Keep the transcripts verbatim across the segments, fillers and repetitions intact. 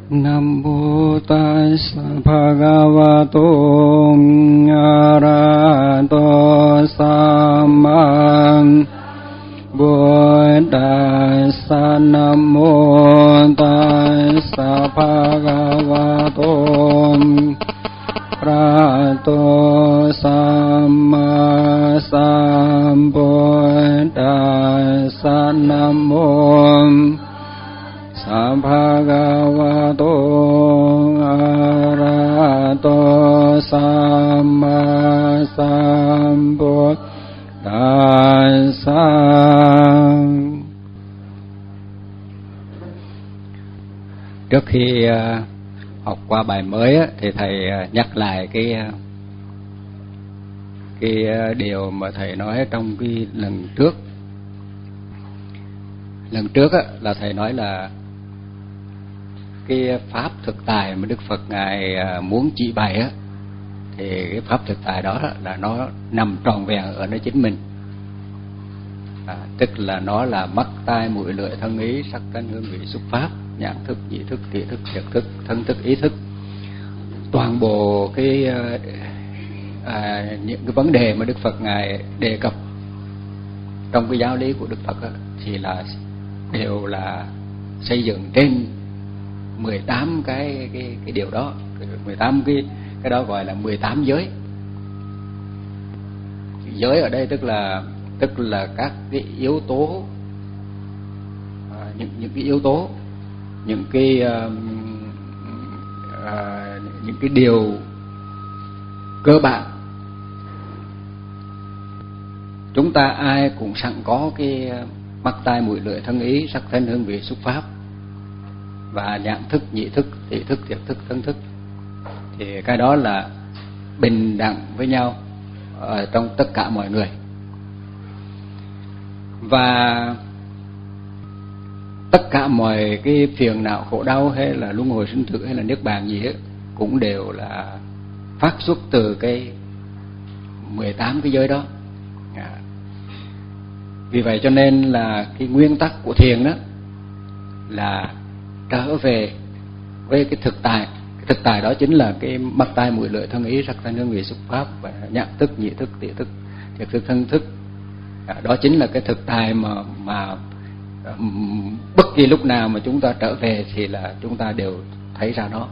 Nam mô Tassa Bhagavato Arahato Samma Buddhassa. Nam mô Tassa Bhagavato Arahato Samma Sambuddhassa. Nam mô Bhagavato Arahato Samma Sambuddhassa. Trước khi uh, học qua bài mới á, thì thầy uh, nhắc lại cái uh, cái uh, điều mà thầy nói trong cái lần trước. Lần trước á, là thầy nói là cái pháp thực tài mà Đức Phật ngài muốn chỉ bày á, thì cái pháp thực tài đó là nó nằm trọn vẹn ở nơi chính mình, à, tức là nó là mắt tai mũi lưỡi thân ý sắc thanh hương vị xúc pháp, nhãn thức nhĩ thức thiệt thức thiệt thức thân thức ý thức. Toàn bộ cái à, những cái vấn đề mà Đức Phật ngài đề cập trong cái giáo lý của Đức Phật á, thì là đều là xây dựng trên mười tám cái cái cái điều đó, mười tám cái cái đó gọi là mười tám giới. Giới ở đây tức là tức là các cái yếu tố, à, những những cái yếu tố, những cái uh, uh, những cái điều cơ bản. Chúng ta ai cũng sẵn có cái mắt tai mũi lưỡi thân ý sắc thanh hương vị xúc pháp và nhãn thức nhĩ thức thị thức thiệt thức thân thức, thì cái đó là bình đẳng với nhau ở trong tất cả mọi người. Và tất cả mọi cái phiền não khổ đau hay là luân hồi sinh tử hay là niết bàn gì ấy, cũng đều là phát xuất từ cái mười tám cái giới đó. À. Vì vậy cho nên là cái nguyên tắc của thiền đó là trở về với cái thực tại. Cái thực tại đó chính là cái mắt tai mũi lưỡi thân ý sắc thanh hương vị xúc pháp và nhãn thức nhĩ thức tỷ thức thiệt thức thân thức. À, đó chính là cái thực tại mà mà bất kỳ lúc nào mà chúng ta trở về thì là chúng ta đều thấy ra đó.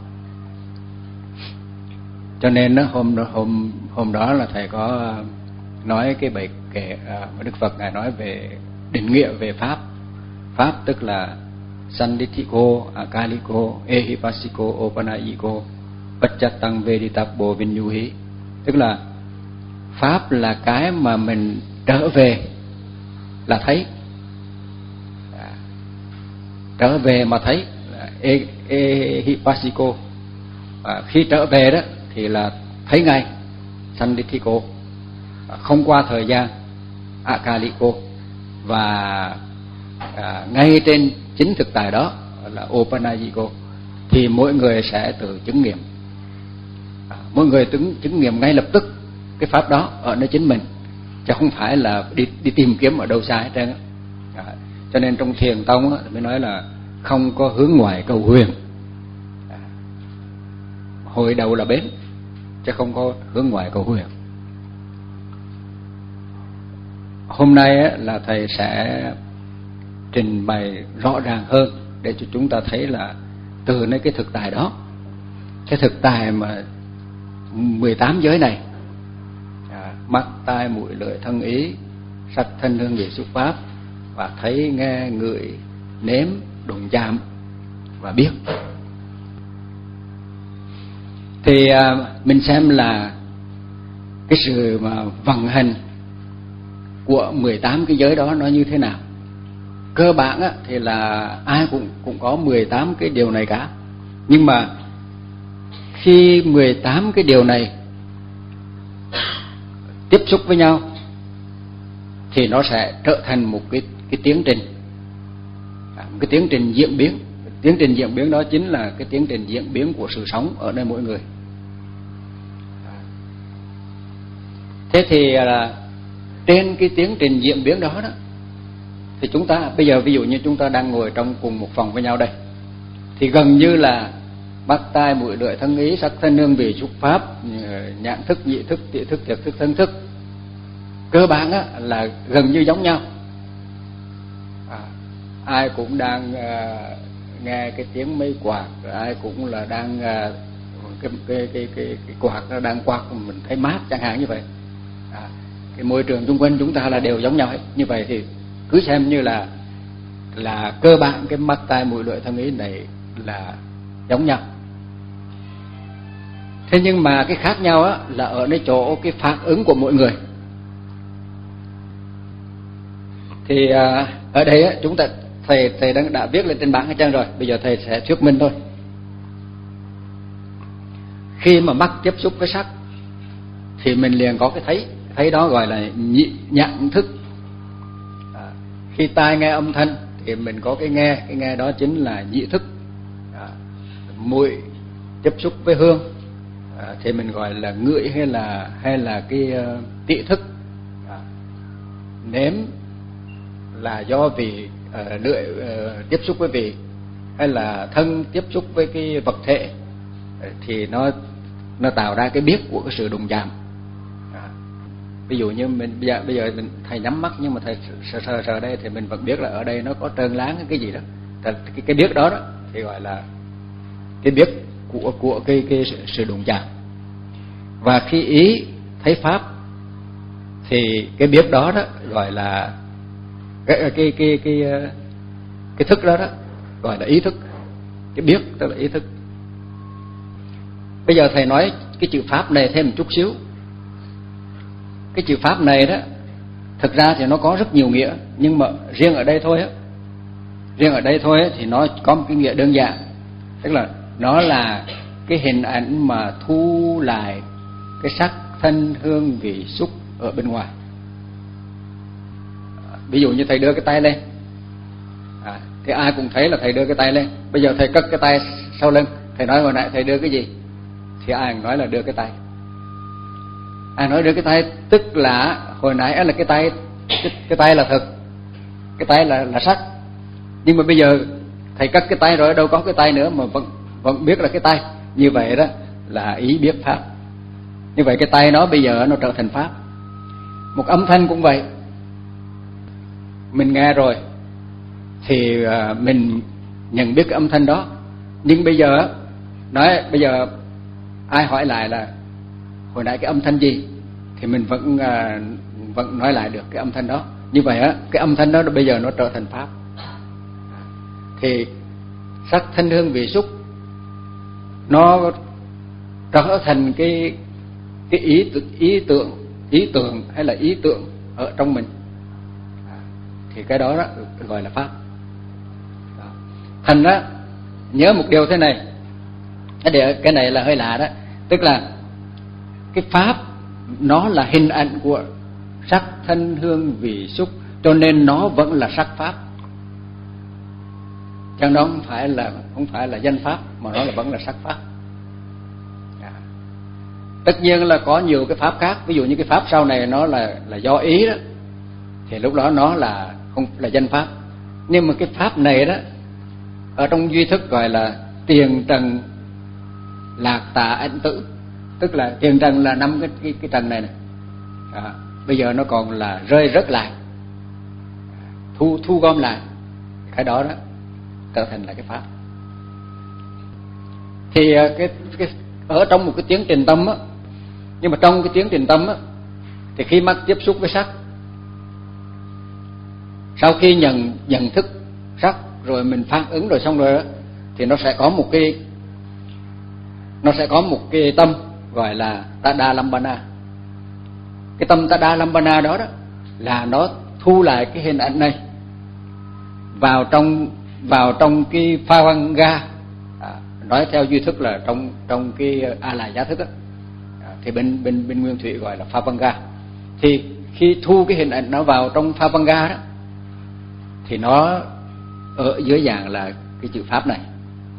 Cho nên đó, hôm hôm hôm đó là thầy có nói cái bài kệ mà Đức Phật ngài nói về định nghĩa về pháp. Pháp tức là Sandithiko, Akaliko, Ehipassiko, Opanayiko, Pacchatang Vedittabbo Vinyuhi. Tức là pháp là cái mà mình trở về là thấy, à, trở về mà thấy là Ehipassiko. À, khi trở về đó thì là thấy ngay, Sandithiko, không qua thời gian, Akaliko, và à, ngay trên chính thực tại đó là Opanayiko, thì mỗi người sẽ tự chứng nghiệm, à, mỗi người chứng, chứng nghiệm ngay lập tức cái pháp đó ở nơi chính mình, chứ không phải là đi, đi tìm kiếm ở đâu xa hết trơn. À, cho nên trong thiền tông á, mới nói là không có hướng ngoại cầu huyền, à, hồi đầu là bến, chứ không có hướng ngoại cầu huyền. Hôm nay á, là thầy sẽ trình bày rõ ràng hơn để cho chúng ta thấy là từ nơi cái thực tại đó, cái thực tại mà mười tám giới này, à, mắt tai mũi lưỡi thân ý sắc thanh hương vị xúc pháp và thấy nghe ngửi nếm đụng chạm và biết, thì à, mình xem là cái sự mà vận hành của mười tám cái giới đó nó như thế nào. Cơ bản á, thì là ai cũng cũng có mười tám cái điều này cả. Nhưng mà khi mười tám cái điều này tiếp xúc với nhau thì nó sẽ trở thành một cái cái tiến trình, một cái tiến trình diễn biến. Tiến trình diễn biến đó chính là cái tiến trình diễn biến của sự sống ở nơi mỗi người. Thế thì là trên cái tiến trình diễn biến đó đó, thì chúng ta bây giờ ví dụ như chúng ta đang ngồi trong cùng một phòng với nhau đây, thì gần như là mắt tai mũi lưỡi thân ý, sắc thân hương vị xúc pháp, nhãn thức, nhị thức, tỷ thức, thiệt thức, thân thức, cơ bản á, là gần như giống nhau. À, ai cũng đang à, nghe cái tiếng mây quạt, ai cũng là đang à, cái, cái, cái, cái, cái quạt nó đang quạt mình thấy mát chẳng hạn như vậy. À, cái môi trường xung quanh chúng ta là đều giống nhau hết. Như vậy thì cứ xem như là là cơ bản cái mắt tai mũi lưỡi thân ý này là giống nhau. Thế nhưng mà cái khác nhau á là ở nơi chỗ cái phản ứng của mỗi người. Thì à, ở đây á, chúng ta thầy thầy đã, đã viết lên trên bảng hết trơn rồi, bây giờ thầy sẽ thuyết minh thôi. Khi mà mắt tiếp xúc với sắc thì mình liền có cái thấy, thấy đó gọi là nhị nhãn thức. À, khi tai nghe âm thanh thì mình có cái nghe, cái nghe đó chính là nhị thức. À, mũi tiếp xúc với hương à, thì mình gọi là ngửi hay là hay là cái uh, tị thức. À, nếm là do vị, uh, lưỡi uh, tiếp xúc với vị, hay là thân tiếp xúc với cái vật thể uh, thì nó nó tạo ra cái biết của cái sự đụng chạm. À, ví dụ như mình bây giờ, bây giờ mình thầy nhắm mắt nhưng mà thầy sờ sờ sờ đây thì mình vẫn biết là ở đây nó có trơn láng cái gì đó. Cái, cái biết đó đó thì gọi là cái biết của của cái cái sự, sự đụng chạm. Và khi ý thấy pháp thì cái biết đó đó gọi là cái cái cái cái cái, cái thức đó đó gọi là ý thức. Cái biết tức là ý thức. Bây giờ thầy nói cái chữ pháp này thêm một chút xíu. Cái chữ pháp này đó thực ra thì nó có rất nhiều nghĩa, nhưng mà riêng ở đây thôi á, riêng ở đây thôi á, thì nó có một cái nghĩa đơn giản, tức là nó là cái hình ảnh mà thu lại cái sắc thân hương vị xúc ở bên ngoài. Ví dụ như thầy đưa cái tay lên à, thì ai cũng thấy là thầy đưa cái tay lên. Bây giờ thầy cất cái tay sau lưng, thầy nói hồi nãy thầy đưa cái gì thì ai cũng nói là đưa cái tay. Ai nói đưa cái tay tức là hồi nãy là cái tay, cái, cái tay là thực, cái tay là là sắc. Nhưng mà bây giờ thầy cất cái tay rồi, đâu có cái tay nữa mà vẫn vẫn biết là cái tay. Như vậy đó là ý biết pháp. Như vậy cái tay nó bây giờ nó trở thành pháp. Một âm thanh cũng vậy, mình nghe rồi thì mình nhận biết cái âm thanh đó. Nhưng bây giờ nói bây giờ ai hỏi lại là hồi nãy cái âm thanh gì thì mình vẫn vẫn nói lại được cái âm thanh đó. Như vậy á, cái âm thanh đó bây giờ nó trở thành pháp. Thì sắc thanh hương vị xúc nó trở thành cái cái ý ý tưởng ý tưởng hay là ý tưởng ở trong mình, thì cái đó, đó gọi là pháp. Đó. Thành ra nhớ một điều thế này, cái này là hơi lạ đó, tức là cái pháp nó là hình ảnh của sắc thân hương vị xúc, cho nên nó vẫn là sắc pháp, chẳng đó không phải là không phải là danh pháp, mà nó là vẫn là sắc pháp. À. Tất nhiên là có nhiều cái pháp khác, ví dụ như cái pháp sau này nó là là do ý đó, thì lúc đó nó là không là danh pháp. Nhưng mà cái pháp này đó ở trong duy thức gọi là tiền trần lạc tà ảnh tử, tức là tiền trần là năm cái cái, cái trần này này. À, bây giờ nó còn là rơi rớt lại, thu thu gom lại, cái đó đó trở thành là cái pháp. Thì cái, cái ở trong một cái tiến trình tâm á, nhưng mà trong cái tiến trình tâm á, thì khi mắt tiếp xúc với sắc, sau khi nhận nhận thức sắc rồi mình phản ứng rồi xong rồi đó, thì nó sẽ có một cái nó sẽ có một cái tâm gọi là Tadalambana. Cái tâm Tadalambana đó đó là nó thu lại cái hình ảnh này vào trong vào trong cái Phavanga, à, nói theo duy thức là trong trong cái a la giá thức á, à, thì bên bên bên nguyên thủy gọi là Phavanga. Thì khi thu cái hình ảnh nó vào trong Phavanga đó, thì nó ở dưới dạng là cái chữ pháp này.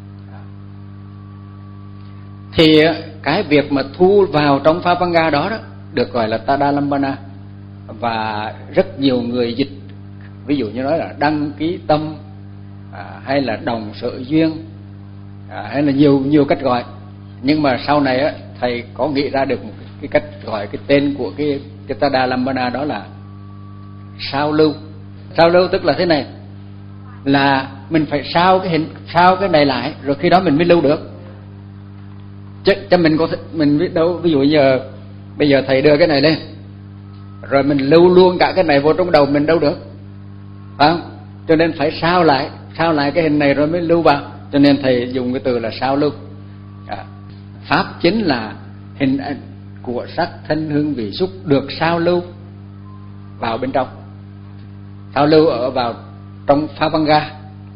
Thì cái việc mà thu vào trong Phavanga đó, đó được gọi là Tadalambana, và rất nhiều người dịch ví dụ như nói là đăng ký tâm, à, hay là đồng sở duyên, à, hay là nhiều nhiều cách gọi. Nhưng mà sau này á, thầy có nghĩ ra được một cái, cái cách gọi cái tên của cái cái Tadalambana, đó là sao lưu. Sao lưu tức là thế này, là mình phải sao cái hình sao cái này lại, rồi khi đó mình mới lưu được. Chứ, chứ mình có mình biết đâu, ví dụ giờ bây giờ thầy đưa cái này lên rồi mình lưu luôn cả cái này vô trong đầu mình đâu được, phải không? Cho nên phải sao lại sao lại cái hình này rồi mới lưu vào, cho nên thầy dùng cái từ là sao lưu. À, pháp chính là hình ảnh của sắc thân hương vị xúc được sao lưu vào bên trong, sao lưu ở vào trong Phavanga.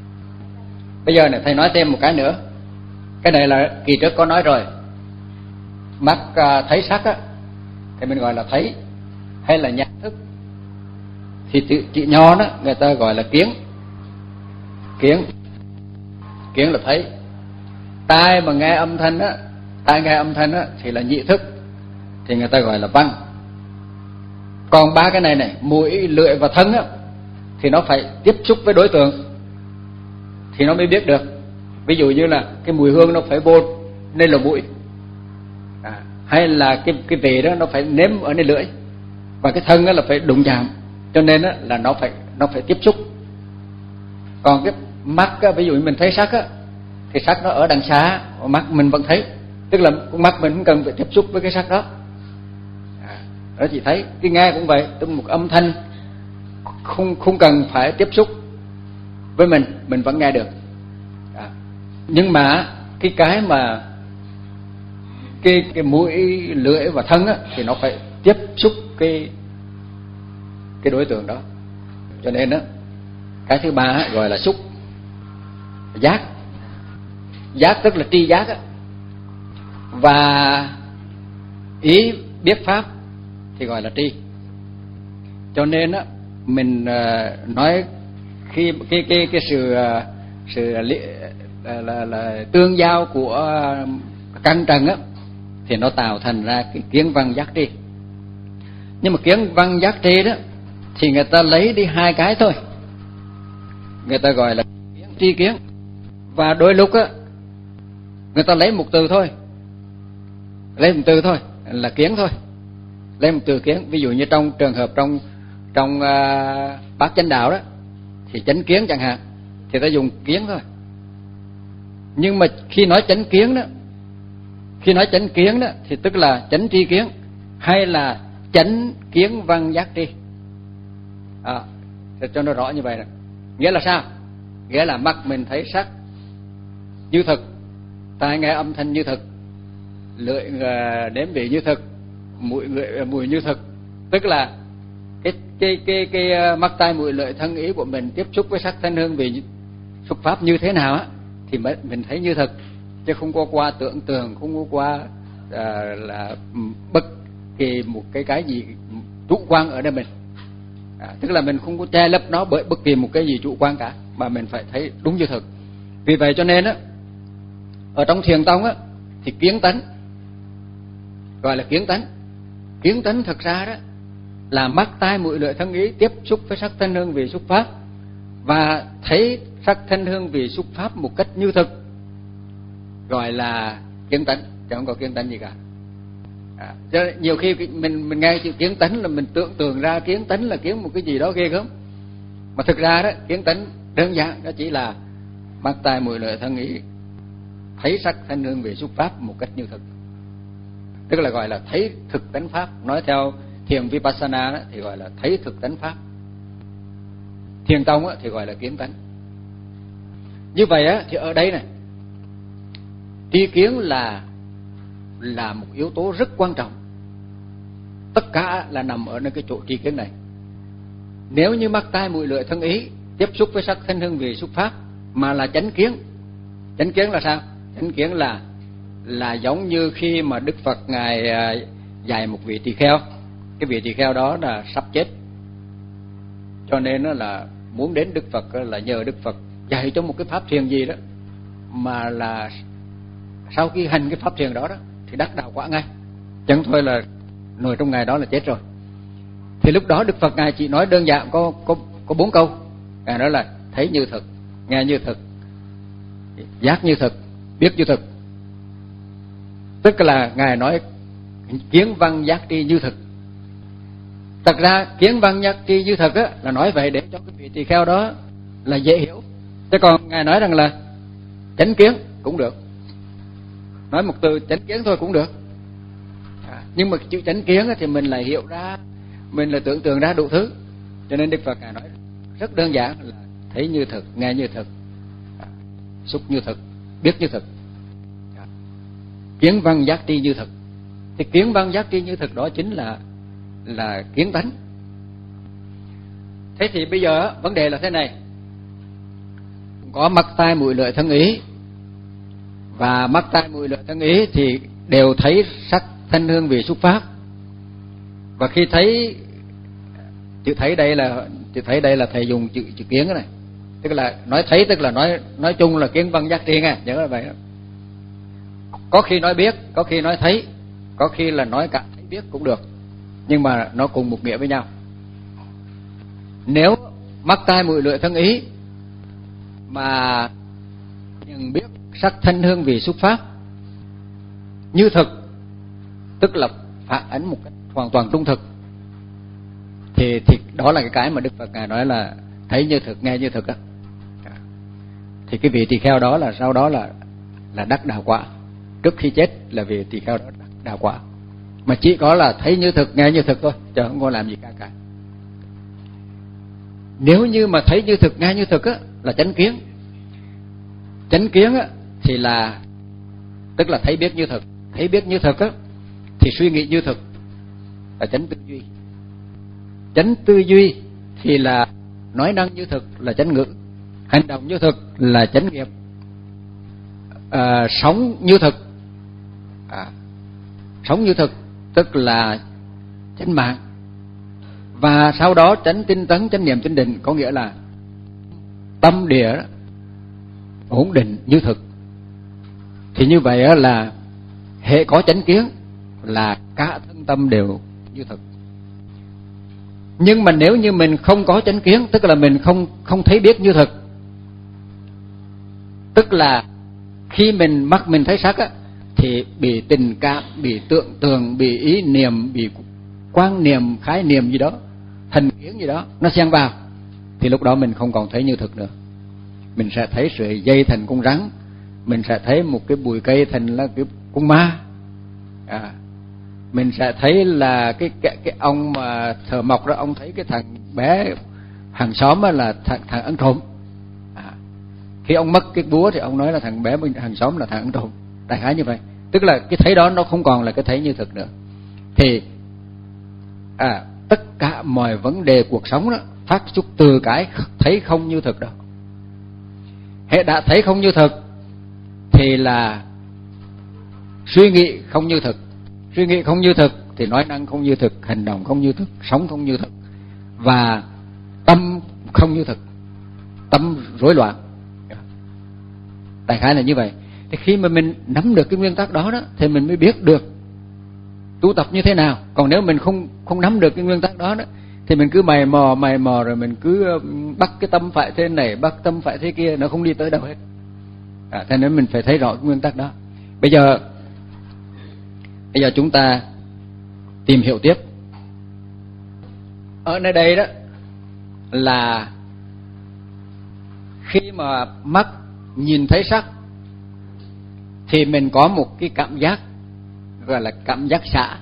Bây giờ này thầy nói thêm một cái nữa, cái này là kỳ trước có nói rồi. Mắt à, thấy sắc á thì mình gọi là thấy, hay là nhận thức. Thì chữ, chữ nho đó người ta gọi là kiến. Kiến kiến là thấy. Tai mà nghe âm thanh á, tai nghe âm thanh á thì là nhị thức, thì người ta gọi là văn. Còn ba cái này này, mũi, lưỡi và thân á, thì nó phải tiếp xúc với đối tượng thì nó mới biết được. Ví dụ như là cái mùi hương nó phải vô nên là mũi, à, hay là cái cái vị đó nó phải nếm ở nơi lưỡi, và cái thân đó là phải đụng chạm, cho nên đó là nó phải nó phải tiếp xúc. Còn cái mắt á, ví dụ như mình thấy sắc á, thì sắc nó ở đằng xa, mắt mình vẫn thấy, tức là con mắt mình không cần phải tiếp xúc với cái sắc đó. À, đó chỉ thấy. Cái nghe cũng vậy, tức một âm thanh không không cần phải tiếp xúc với mình, mình vẫn nghe được. À, nhưng mà cái cái mà cái cái mũi, lưỡi và thân á, thì nó phải tiếp xúc cái cái đối tượng đó. Cho nên đó, cái thứ ba á, gọi là xúc. Giác. Giác tức là tri giác á. Và ý biết pháp thì gọi là tri. Cho nên á, mình uh, nói khi cái cái cái sự uh, sự uh, là, là tương giao của uh, căn trần á, thì nó tạo thành ra cái kiến văn giác tri. Nhưng mà kiến văn giác tri đó thì người ta lấy đi hai cái thôi, người ta gọi là tri kiến. Và đôi lúc á người ta lấy một từ thôi, lấy một từ thôi là kiến thôi, lấy một từ kiến. Ví dụ như trong trường hợp trong trong uh, bát chánh đạo đó thì chánh kiến chẳng hạn, thì ta dùng kiến thôi. Nhưng mà khi nói chánh kiến đó, khi nói chánh kiến đó thì tức là chánh tri kiến hay là chánh kiến văn giác tri. À, cho nó rõ như vậy nè. Nghĩa là sao? Nghĩa là mắt mình thấy sắc như thực, tai nghe âm thanh như thực, lưỡi nếm vị như thực, mũi lưỡi mùi như thực. Tức là cái cái cái cái mắt tai mũi lưỡi thân ý của mình tiếp xúc với sắc thanh hương vị xúc pháp như thế nào á thì mình thấy như thực, chứ không có qua tưởng tượng, không có qua à, là bất kỳ một cái cái gì chủ quan ở đây mình. À, tức là mình không có che lấp nó bởi bất kỳ một cái gì chủ quan cả, mà mình phải thấy đúng như thực. Vì vậy cho nên á, ở trong thiền tông á thì kiến tánh gọi là kiến tánh. Kiến tánh thực ra đó là mắt tai mũi lưỡi thân ý tiếp xúc với sắc thanh hương vị xúc pháp, và thấy sắc thanh hương vị xúc pháp một cách như thực, gọi là kiến tánh, chứ không có kiến tánh gì cả. À, cho nhiều khi mình mình nghe chữ kiến tánh là mình tưởng tượng ra kiến tánh là kiến một cái gì đó ghê gớm, mà thực ra đó kiến tánh đơn giản đó chỉ là mắt tai mũi lưỡi thân ý thấy sắc thanh hương vị xúc pháp một cách như thực, tức là gọi là thấy thực tánh pháp. Nói theo thiền Vipassana đó, thì gọi là thấy thực tánh pháp. Thiền tông đó, thì gọi là kiến tánh. Như vậy á, thì ở đây này, tri kiến là là một yếu tố rất quan trọng. Tất cả là nằm ở nơi cái chỗ tri kiến này. Nếu như mắt tai mũi lưỡi thân ý tiếp xúc với sắc thanh hương vị xúc pháp mà là chánh kiến, chánh kiến là sao? Chánh kiến là là giống như khi mà Đức Phật ngài dạy một vị tỳ kheo, cái vị tỳ kheo đó là sắp chết, cho nên nó là muốn đến Đức Phật là nhờ Đức Phật dạy cho một cái pháp thiền gì đó, mà là sau khi hành cái pháp thiền đó đó thì đắc đạo quả ngay, chẳng thôi là nồi trong ngày đó là chết rồi. Thì lúc đó Đức Phật ngài chỉ nói đơn giản có có có bốn câu, ngài nói là thấy như thực, nghe như thực, giác như thực, biết như thực. Tức là Ngài nói kiến văn giác tri như thực. Thật ra kiến văn giác tri như thực á, là nói vậy để cho cái vị tỳ kheo đó là dễ hiểu. Chứ còn Ngài nói rằng là chánh kiến cũng được, nói một từ chánh kiến thôi cũng được. À, nhưng mà chữ chánh kiến thì mình lại hiểu ra, mình lại tưởng tượng ra đủ thứ. Cho nên Đức Phật Ngài nói rất đơn giản là thấy như thực, nghe như thực, à, xúc như thực, biết như thực, à, kiến văn giác tri như thực. Thì kiến văn giác tri như thực đó chính là là kiến tánh. Thế thì bây giờ vấn đề là thế này: có mắt tai mũi lưỡi thân ý, và mắt tai mũi lưỡi thân ý thì đều thấy sắc thanh hương vị xúc pháp. Và khi thấy, chữ thấy đây là chữ thấy đây là thầy dùng chữ chữ kiến cái này, tức là nói thấy tức là nói nói chung là kiến văn giác tri nghe, nhớ là vậy đó. Có khi nói biết, có khi nói thấy, có khi là nói cả thấy biết cũng được, nhưng mà nó cùng một nghĩa với nhau. Nếu mắt tai mũi lưỡi thân ý mà nhận biết sắc thanh hương vị xúc pháp như thực, tức là phản ánh một cách hoàn toàn trung thực, thì thì đó là cái cái mà Đức Phật Ngài nói là thấy như thực, nghe như thực á. Thì cái vị tỳ kheo đó là sau đó là là đắc đạo quả. Trước khi chết là vị tỳ kheo đó đắc đạo quả, mà chỉ có là thấy như thực, nghe như thực thôi, chứ không có làm gì cả cả. Nếu như mà thấy như thực, nghe như thực á, là chánh kiến. Chánh kiến á thì là tức là thấy biết như thực. Thấy biết như thực á thì suy nghĩ như thực, là chánh tư duy. Chánh tư duy thì là nói năng như thực, là chánh ngữ. Hành động như thực là chánh nghiệp. À, sống như thực, à, sống như thực tức là chánh mạng. Và sau đó chánh tinh tấn, chánh niệm, chánh định, có nghĩa là tâm địa ổn định như thực. Thì như vậy là hệ có chánh kiến là cả thân tâm đều như thực. Nhưng mà nếu như mình không có chánh kiến, tức là mình không không thấy biết như thực, tức là khi mình mắt mình thấy sắc á, thì bị tình cảm, bị tưởng tượng, bị ý niệm, bị quan niệm, khái niệm gì đó, hình kiến gì đó nó xen vào, thì lúc đó mình không còn thấy như thực nữa. Mình sẽ thấy sợi dây thành con rắn, mình sẽ thấy một cái bụi cây thành là cái con ma, à, mình sẽ thấy là cái cái, cái ông mà thợ mộc đó, ông thấy cái thằng bé hàng xóm là thằng, thằng ăn trộm. À, khi ông mất cái búa thì ông nói là thằng bé bên hàng xóm là thằng ăn trộm, đại khái như vậy. Tức là cái thấy đó nó không còn là cái thấy như thực nữa. Thì à, tất cả mọi vấn đề cuộc sống đó phát xuất từ cái thấy không như thực đó. Hệ đã thấy không như thực thì là suy nghĩ không như thực. Suy nghĩ không như thực thì nói năng không như thực, hành động không như thực, sống không như thực, và tâm không như thực, tâm rối loạn. Đại khái là như vậy. Thì khi mà mình nắm được cái nguyên tắc đó đó thì mình mới biết được tu tập như thế nào. Còn nếu mình không không nắm được cái nguyên tắc đó đó thì mình cứ mày mò mày mò rồi mình cứ bắt cái tâm phải thế này, bắt tâm phải thế kia, nó không đi tới đâu hết. À, thế nên mình phải thấy rõ cái nguyên tắc đó. Bây giờ bây giờ chúng ta tìm hiểu tiếp. Ở nơi đây đó là khi mà mắt nhìn thấy sắc thì mình có một cái cảm giác gọi là cảm giác xạ.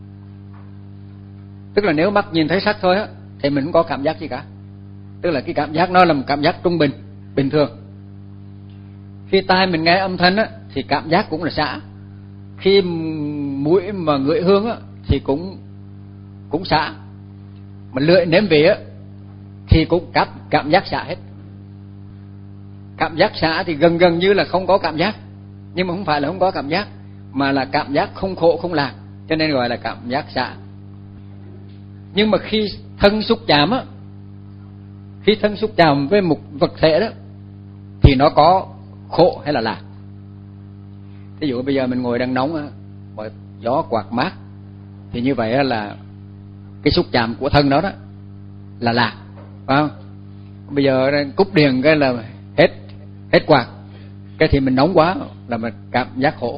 Tức là nếu mắt nhìn thấy sắc thôi á thì mình không có cảm giác gì cả. Tức là cái cảm giác nó là một cảm giác trung bình, bình thường. Khi tai mình nghe âm thanh á thì cảm giác cũng là xạ. Khi mũi mà ngửi hương á thì cũng cũng xạ. Mà lưỡi nếm vị á thì cũng cảm cảm giác xạ hết. Cảm giác xạ thì gần gần như là không có cảm giác, nhưng mà không phải là không có cảm giác, mà là cảm giác không khổ không lạc, cho nên gọi là cảm giác xạ. Nhưng mà khi thân xúc chạm á, khi thân xúc chạm với một vật thể đó thì nó có khổ hay là lạc. Ví dụ bây giờ mình ngồi đang nóng á, gió quạt mát, thì như vậy là cái xúc chạm của thân đó đó là lạc, phải không? Bây giờ cúp điện cái là hết hết quạt, cái thì mình nóng quá là mình cảm giác khổ.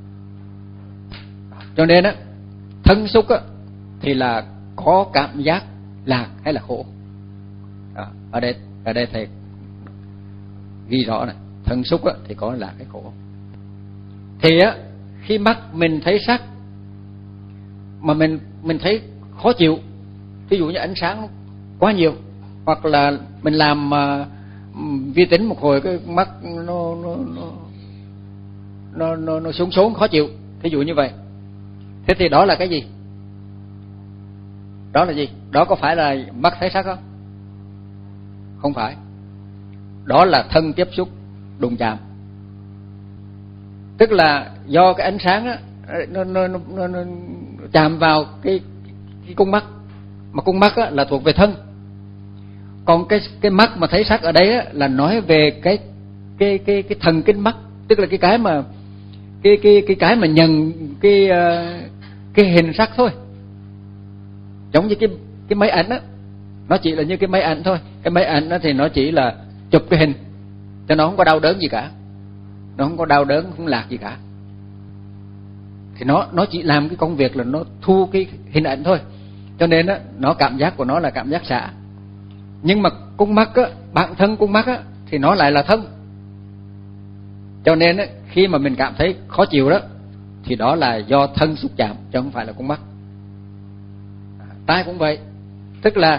Cho nên á, thân xúc á thì là có cảm giác lạc hay là khổ. Đó, ở đây ở đây thầy ghi rõ này, thân xúc á thì có lạc hay khổ. Thì á, khi mắt mình thấy sắc mà mình mình thấy khó chịu, ví dụ như ánh sáng quá nhiều, hoặc là mình làm uh, vi tính một hồi cái mắt nó nó nó nó nó, nó xuống xuống khó chịu, ví dụ như vậy. Thế thì đó là cái gì? Đó là gì? Đó có phải là mắt thấy sắc không? Không phải. Đó là thân tiếp xúc đụng chạm. Tức là do cái ánh sáng á, nó, nó, nó, nó, nó chạm vào cái, cái cung mắt, mà cung mắt á, là thuộc về thân. Còn cái cái mắt mà thấy sắc ở đây á, là nói về cái cái cái cái thần kinh mắt, tức là cái cái mà cái cái cái cái mà nhận cái cái hình sắc thôi. Giống như cái cái máy ảnh á, nó chỉ là như cái máy ảnh thôi. Cái máy ảnh á thì nó chỉ là chụp cái hình, cho nó không có đau đớn gì cả, nó không có đau đớn, không lạc gì cả. Thì nó nó chỉ làm cái công việc là nó thu cái hình ảnh thôi. Cho nên á, nó cảm giác của nó là cảm giác xạ. Nhưng mà cung mắt á, bản thân cung mắt á thì nó lại là thân. Cho nên á, khi mà mình cảm thấy khó chịu đó thì đó là do thân xúc chạm, chứ không phải là cung mắt. Tai cũng vậy, tức là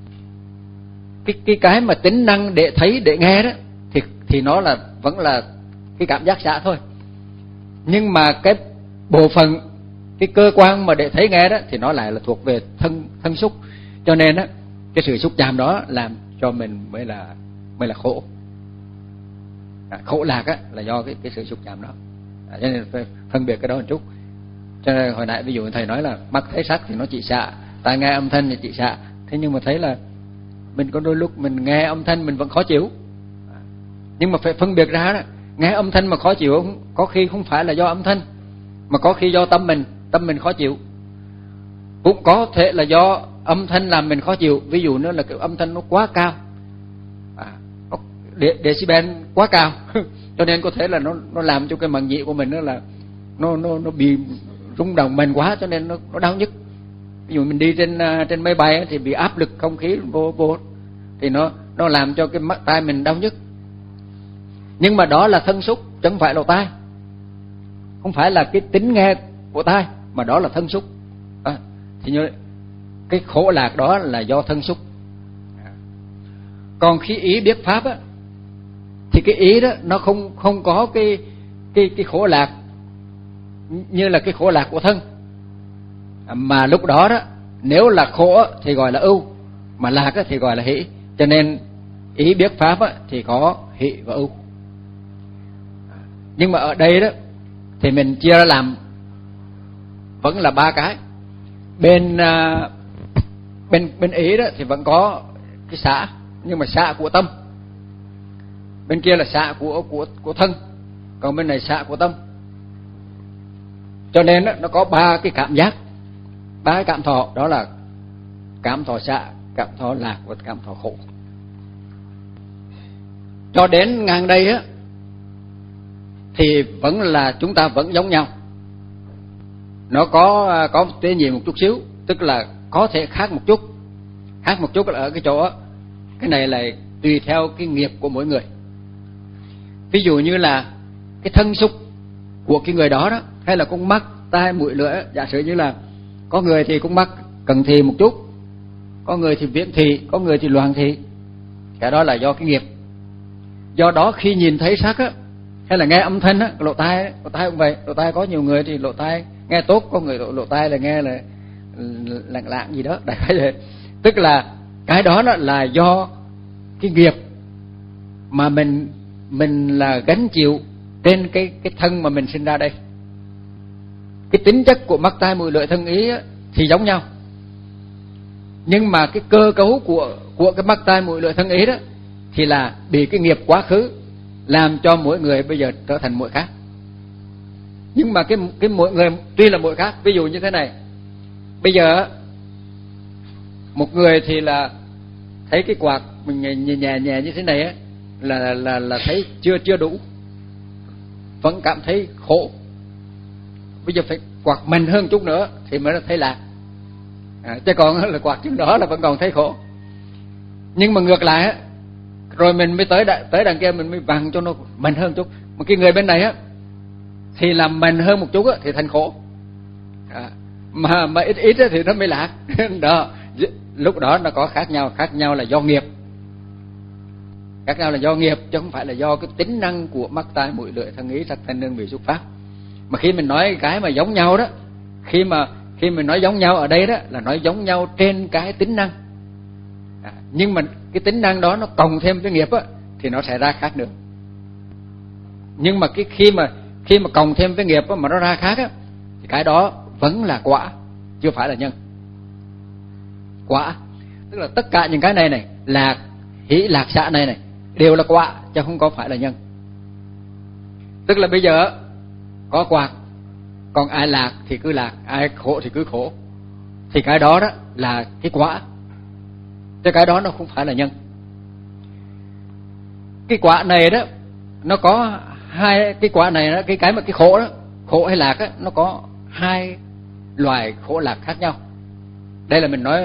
cái cái cái mà tính năng để thấy để nghe đó thì thì nó là vẫn là cái cảm giác xạ thôi. Nhưng mà cái bộ phận, cái cơ quan mà để thấy nghe đó thì nó lại là thuộc về thân thân xúc. Cho nên á, cái sự xúc chạm đó làm cho mình mới là mới là khổ. À, khổ lạc á là do cái cái sự xúc chạm đó. À, cho nên phải phân biệt cái đó một chút. Cho nên hồi nãy ví dụ thầy nói là mắt thấy sắc thì nó chỉ xạ, tai nghe âm thanh thì chỉ xạ. Thế nhưng mà thấy là mình có đôi lúc mình nghe âm thanh mình vẫn khó chịu. À, nhưng mà phải phân biệt ra đó, nghe âm thanh mà khó chịu có khi không phải là do âm thanh, mà có khi do tâm mình, tâm mình khó chịu. Cũng có thể là do âm thanh làm mình khó chịu, ví dụ nữa là cái âm thanh nó quá cao, à, decibel quá cao cho nên có thể là nó nó làm cho cái màng nhĩ của mình nó là nó nó nó bị rung động mạnh quá, cho nên nó nó đau nhức. Ví dụ mình đi trên trên máy bay thì bị áp lực không khí vô vô thì nó nó làm cho cái mắt tai mình đau nhức. Nhưng mà đó là thân xúc, chứ không phải lỗ tai, không phải là cái tính nghe của tai, mà đó là thân xúc. À, thì như cái khổ lạc đó là do thân xúc. Còn khi ý biết pháp á, thì cái ý đó nó không không có cái cái cái khổ lạc như là cái khổ lạc của thân. À, mà lúc đó đó nếu là khổ thì gọi là ưu, mà lạc thì gọi là hỷ. Cho nên ý biết pháp á, thì có hỷ và ưu. Nhưng mà ở đây đó thì mình chia ra làm vẫn là ba cái. Bên uh, bên bên ý đó thì vẫn có cái xạ, nhưng mà xạ của tâm. Bên kia là xạ của của của thân, còn bên này xạ của tâm. Cho nên đó, nó có ba cái cảm giác, ba cái cảm thọ, đó là cảm thọ xạ, cảm thọ lạc và cảm thọ khổ. Cho đến ngang đây á thì vẫn là chúng ta vẫn giống nhau. Nó có có tế nhị một chút xíu, tức là có thể khác một chút. Khác một chút là ở cái chỗ đó, cái này là tùy theo cái nghiệp của mỗi người. Ví dụ như là cái thân xúc của cái người đó đó, hay là con mắt, tai, mũi, lưỡi, giả sử như là có người thì con mắt cận thị một chút, có người thì viễn thị, có người thì loạn thị. Cái đó là do cái nghiệp. Do đó khi nhìn thấy sắc á, hay là nghe âm thanh á, lỗ tai, lỗ tai cũng vậy. Lỗ tai có nhiều người thì lỗ tai nghe tốt, có người lỗ, lỗ tai là nghe là lạng lạng gì đó, đại khái vậy. Tức là cái đó là do cái nghiệp mà mình mình là gánh chịu trên cái cái thân mà mình sinh ra đây. Cái tính chất của mắt, tai, mũi, lưỡi, thân, ý á, thì giống nhau, nhưng mà cái cơ cấu của của cái mắt, tai, mũi, lưỡi, thân, ý đó thì là bị cái nghiệp quá khứ làm cho mỗi người bây giờ trở thành mỗi khác. Nhưng mà cái cái mỗi người tuy là mỗi khác, ví dụ như thế này, bây giờ một người thì là thấy cái quạt mình nhẹ nhẹ nhẹ như thế này á, là là là thấy chưa chưa đủ, vẫn cảm thấy khổ. Bây giờ phải quạt mạnh hơn chút nữa thì mới thấy lạc. À, chứ còn là quạt chút đó là vẫn còn thấy khổ. Nhưng mà ngược lại á, rồi mình mới tới tới đằng kia mình mới vặn cho nó mạnh hơn chút. Mà cái người bên này á thì làm mạnh hơn một chút á thì thành khổ. À, mà mà ít ít á thì nó mới lạc. Đó, lúc đó nó có khác nhau, khác nhau là do nghiệp. Khác nhau là do nghiệp chứ không phải là do cái tính năng của mắt tai mũi lưỡi thân ý sắc thanh hương vị xúc pháp. Mà khi mình nói cái mà giống nhau đó, khi mà khi mình nói giống nhau ở đây đó là nói giống nhau trên cái tính năng. À, nhưng mà cái tính năng đó nó cộng thêm cái nghiệp á thì nó sẽ ra khác được. Nhưng mà cái khi mà khi mà cộng thêm cái nghiệp á, mà nó ra khác á thì cái đó vẫn là quả, chưa phải là nhân. Quả tức là tất cả những cái này này, lạc, hỷ, lạc, xả này này đều là quả chứ không có phải là nhân. Tức là bây giờ có quạt, còn ai lạc thì cứ lạc, ai khổ thì cứ khổ, thì cái đó đó là cái quả, chứ cái đó nó không phải là nhân. Cái quả này đó nó có hai cái quả này đó, cái cái mà cái khổ đó, khổ hay lạc á, nó có hai loài khổ lạc khác nhau. Đây là mình nói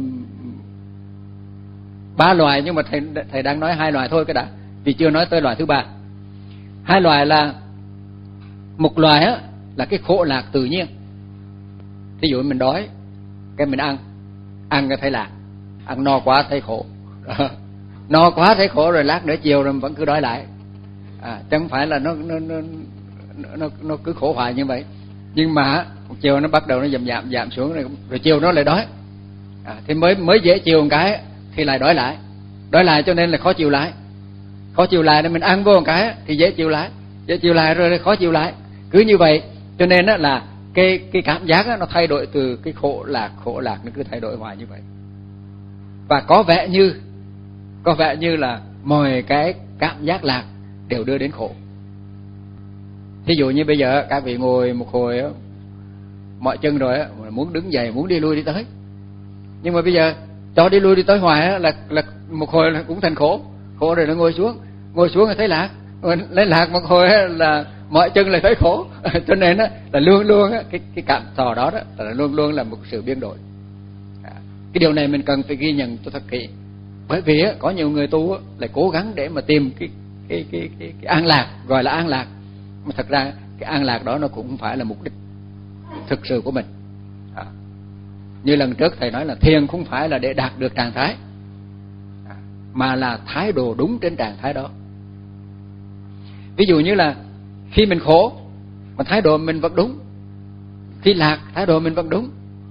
ba loài, nhưng mà thầy thầy đang nói hai loài thôi cái đã, vì chưa nói tới loài thứ ba. Hai loài là một loài á là cái khổ lạc tự nhiên. Thí dụ mình đói cái mình ăn, ăn cái thấy lạc, ăn no quá thấy khổ. No quá thấy khổ rồi lát nữa chiều rồi vẫn cứ đói lại. À, chứ không phải là nó nó nó nó nó cứ khổ hoài như vậy. Nhưng mà chiều nó bắt đầu nó giảm giảm giảm xuống rồi, rồi chiều nó lại đói. À, thì mới mới dễ chiều một cái thì lại đói lại. Đói lại cho nên là khó chịu lại. Khó chịu lại nên mình ăn vô một cái thì dễ chịu lại, dễ chịu lại rồi khó chịu lại. Cứ như vậy, cho nên đó là cái cái cảm giác đó, nó thay đổi từ cái khổ lạc khổ lạc nó cứ thay đổi hoài như vậy. Và có vẻ như có vẻ như là mọi cái cảm giác lạc đều đưa đến khổ. Thí dụ như bây giờ các vị ngồi một hồi đó, mỏi chân rồi á, muốn đứng dậy, muốn đi lui đi tới. Nhưng mà bây giờ cho đi lui đi tới hoài á, là là một hồi là cũng thành khổ. Khổ rồi nó ngồi xuống, ngồi xuống là thấy lạc, lấy lạc một hồi á, là mỏi chân lại thấy khổ. Cho nên á là luôn luôn á, cái cái cảm thọ đó đó là luôn luôn là một sự biến đổi. À, cái điều này mình cần phải ghi nhận cho thật kỹ. Bởi vì á, có nhiều người tu á, lại cố gắng để mà tìm cái cái cái cái, cái an lạc, gọi là an lạc, mà thật ra cái an lạc đó nó cũng không phải là mục đích thực sự của mình. À, như lần trước thầy nói là thiền không phải là để đạt được trạng thái, à, mà là thái độ đúng trên trạng thái đó. Ví dụ như là khi mình khổ mà thái độ mình vẫn đúng, khi lạc thái độ mình vẫn đúng,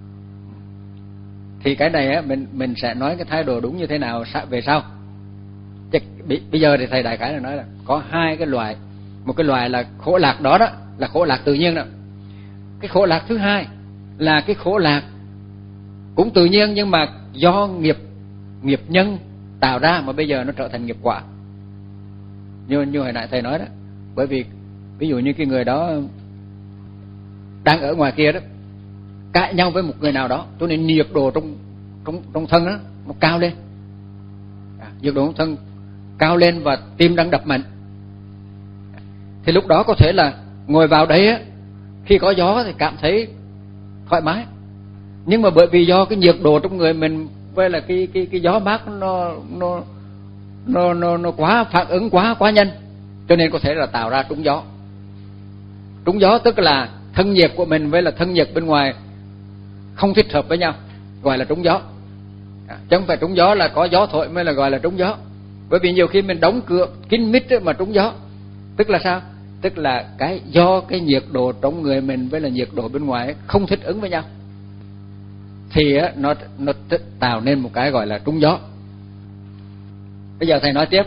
thì cái này á, mình mình sẽ nói cái thái độ đúng như thế nào về sau. Chứ bây giờ thì thầy đại khái là nói là có hai cái loại. Một cái loại là khổ lạc đó đó là khổ lạc tự nhiên đó. Cái khổ lạc thứ hai là cái khổ lạc cũng tự nhiên nhưng mà do nghiệp nghiệp nhân tạo ra, mà bây giờ nó trở thành nghiệp quả. Như như hồi nãy thầy nói đó. Bởi vì ví dụ như cái người đó đang ở ngoài kia đó cãi nhau với một người nào đó, cho nên nhiệt độ trong trong trong thân đó nó cao lên. À, nhiệt độ trong thân cao lên và tim đang đập mạnh. Thì lúc đó có thể là ngồi vào đấy á, khi có gió thì cảm thấy thoải mái. Nhưng mà bởi vì do cái nhiệt độ trong người mình với là cái cái cái gió mát nó nó nó nó nó quá phản ứng quá quá nhanh, cho nên có thể là tạo ra trúng gió. Trúng gió tức là thân nhiệt của mình với là thân nhiệt bên ngoài không thích hợp với nhau, gọi là trúng gió. À, chứ không phải trúng gió là có gió thổi mới là gọi là trúng gió. Bởi vì nhiều khi mình đóng cửa kín mít mà trúng gió, tức là sao? Tức là cái do cái nhiệt độ trong người mình với là nhiệt độ bên ngoài không thích ứng với nhau, thì nó nó tạo nên một cái gọi là trúng gió. Bây giờ thầy nói tiếp.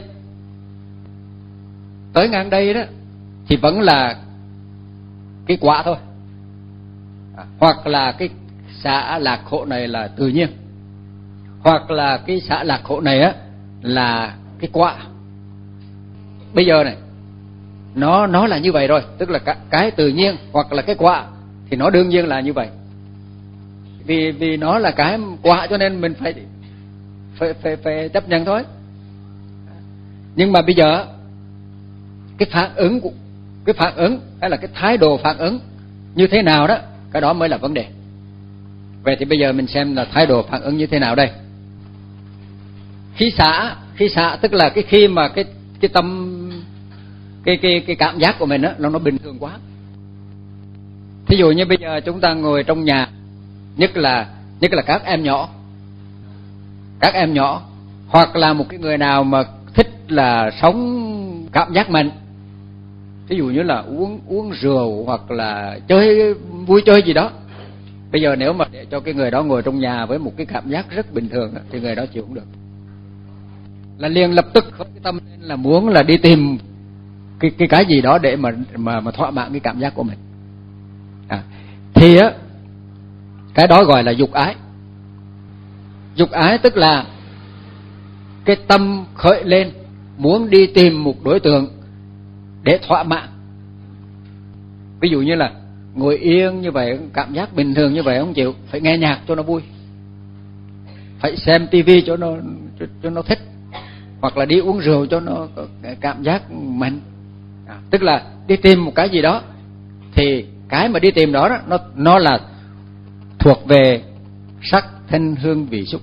Tới ngang đây đó thì vẫn là cái quả thôi, à, hoặc là cái xả lạc khổ này là tự nhiên, hoặc là cái xả lạc khổ này á là cái quả. Bây giờ này nó nó là như vậy rồi, tức là cái tự nhiên hoặc là cái quả thì nó đương nhiên là như vậy. Vì vì nó là cái quả cho nên mình phải phải phải, phải chấp nhận thôi. Nhưng mà bây giờ cái phản ứng của cái phản ứng hay là cái thái độ phản ứng như thế nào đó, cái đó mới là vấn đề. Vậy thì bây giờ mình xem là thái độ phản ứng như thế nào đây. Khi xả, khi xả tức là cái khi mà cái cái tâm cái cái cái cảm giác của mình á nó nó bình thường quá. Thí dụ như bây giờ chúng ta ngồi trong nhà, nhất là nhất là các em nhỏ, các em nhỏ hoặc là một cái người nào mà thích là sống cảm giác mạnh, ví dụ như là uống uống rượu hoặc là chơi vui chơi gì đó. Bây giờ nếu mà để cho cái người đó ngồi trong nhà với một cái cảm giác rất bình thường thì người đó chịu không được, là liền lập tức khởi cái tâm lên là muốn là đi tìm cái cái cái gì đó để mà mà mà thỏa mãn cái cảm giác của mình. À, thì á cái đó gọi là dục ái. Dục ái tức là cái tâm khởi lên muốn đi tìm một đối tượng để thỏa mãn. Ví dụ như là ngồi yên như vậy, cảm giác bình thường như vậy không chịu, phải nghe nhạc cho nó vui, phải xem tivi cho nó cho, cho nó thích, hoặc là đi uống rượu cho nó cảm giác mạnh. À, tức là đi tìm một cái gì đó, thì cái mà đi tìm đó, đó nó nó là thuộc về sắc thanh hương vị xúc.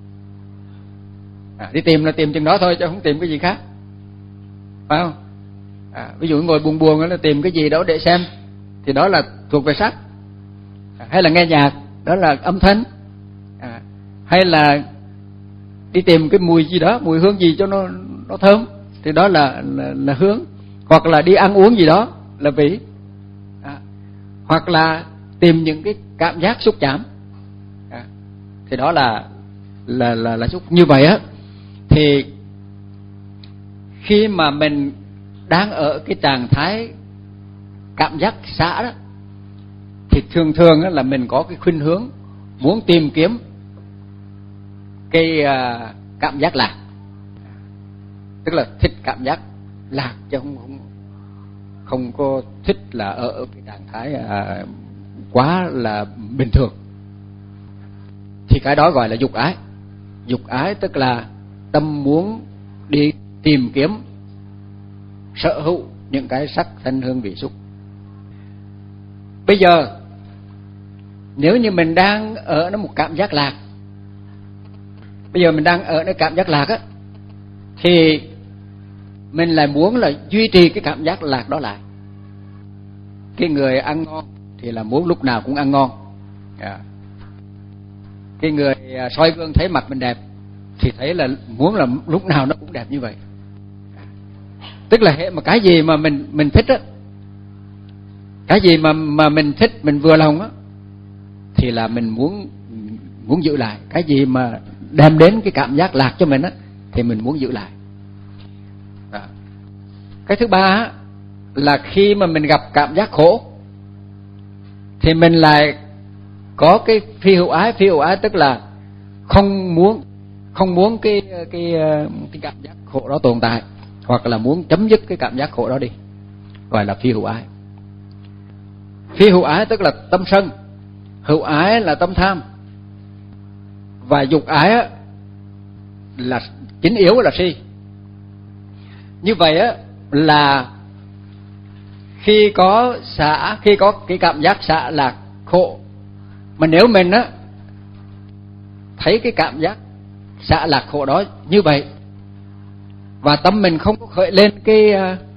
À, đi tìm là tìm chừng đó thôi chứ không tìm cái gì khác, phải không? À, ví dụ ngồi buồn buồn là tìm cái gì đó để xem thì đó là thuộc về sắc. À, hay là nghe nhạc đó là âm thanh. À, hay là đi tìm cái mùi gì đó, mùi hương gì cho nó nó thơm thì đó là là, là hương. Hoặc là đi ăn uống gì đó là vị. À, hoặc là tìm những cái cảm giác xúc chạm. À, thì đó là là là là xúc. Như vậy á thì khi mà mình đang ở cái trạng thái cảm giác xả đó thì thường thường là mình có cái khuynh hướng muốn tìm kiếm cái cảm giác lạc, tức là thích cảm giác lạc chứ không không không có thích là ở cái trạng thái à, quá là bình thường. Thì cái đó gọi là dục ái. Dục ái tức là tâm muốn đi tìm kiếm, sở hữu những cái sắc thanh hương vị xúc. Bây giờ nếu như mình đang ở nó một cảm giác lạc, bây giờ mình đang ở nó cảm giác lạc á, thì mình lại muốn là duy trì cái cảm giác lạc đó lại. Cái người ăn ngon thì là muốn lúc nào cũng ăn ngon. Yeah. Cái người soi gương thấy mặt mình đẹp thì thấy là muốn là lúc nào nó cũng đẹp như vậy. Tức là hệ mà cái gì mà mình mình thích á, cái gì mà mà mình thích, mình vừa lòng á, thì là mình muốn muốn giữ lại. Cái gì mà đem đến cái cảm giác lạc cho mình á thì mình muốn giữ lại. Đó. Cái thứ ba á, là khi mà mình gặp cảm giác khổ thì mình lại có cái phi hữu ái. Phi hữu ái tức là không muốn không muốn cái cái cái cảm giác khổ đó tồn tại, hoặc là muốn chấm dứt cái cảm giác khổ đó đi, gọi là phi hữu ái. Phi hữu ái tức là tâm sân, hữu ái là tâm tham, và dục ái á, là chính yếu là si. Như vậy á là khi có xả, khi có cái cảm giác xả lạc khổ, mà nếu mình á thấy cái cảm giác xả lạc khổ đó như vậy và tâm mình không có khởi lên cái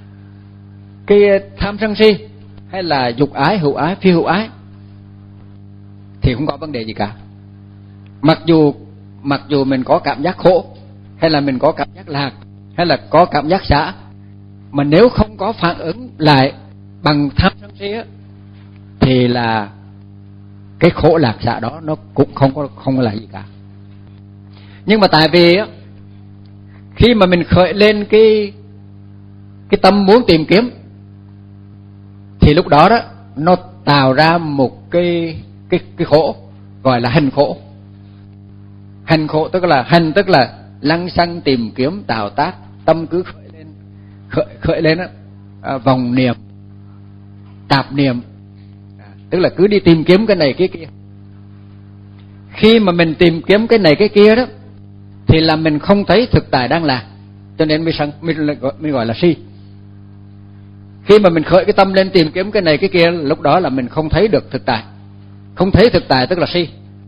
cái tham sân si hay là dục ái, hữu ái, phi hữu ái thì không có vấn đề gì cả. Mặc dù mặc dù mình có cảm giác khổ hay là mình có cảm giác lạc hay là có cảm giác xả, mà nếu không có phản ứng lại bằng tham sân si á, thì là cái khổ lạc xả đó nó cũng không có không là gì cả. Nhưng mà tại vì á, khi mà mình khởi lên cái cái tâm muốn tìm kiếm thì lúc đó đó nó tạo ra một cái cái cái khổ gọi là hành khổ. Hành khổ tức là hành tức là lăng xăng tìm kiếm tạo tác, tâm cứ khởi lên khởi khởi lên á, à, vòng niệm, tạp niệm, à, tức là cứ đi tìm kiếm cái này cái kia. Khi mà mình tìm kiếm cái này cái kia đó thì là mình không thấy thực tại đang là, cho nên mới sân, mới gọi, mới gọi là si. Khi mà mình khởi cái tâm lên tìm kiếm cái này cái kia, lúc đó là mình không thấy được thực tại. Không thấy thực tại tức là si.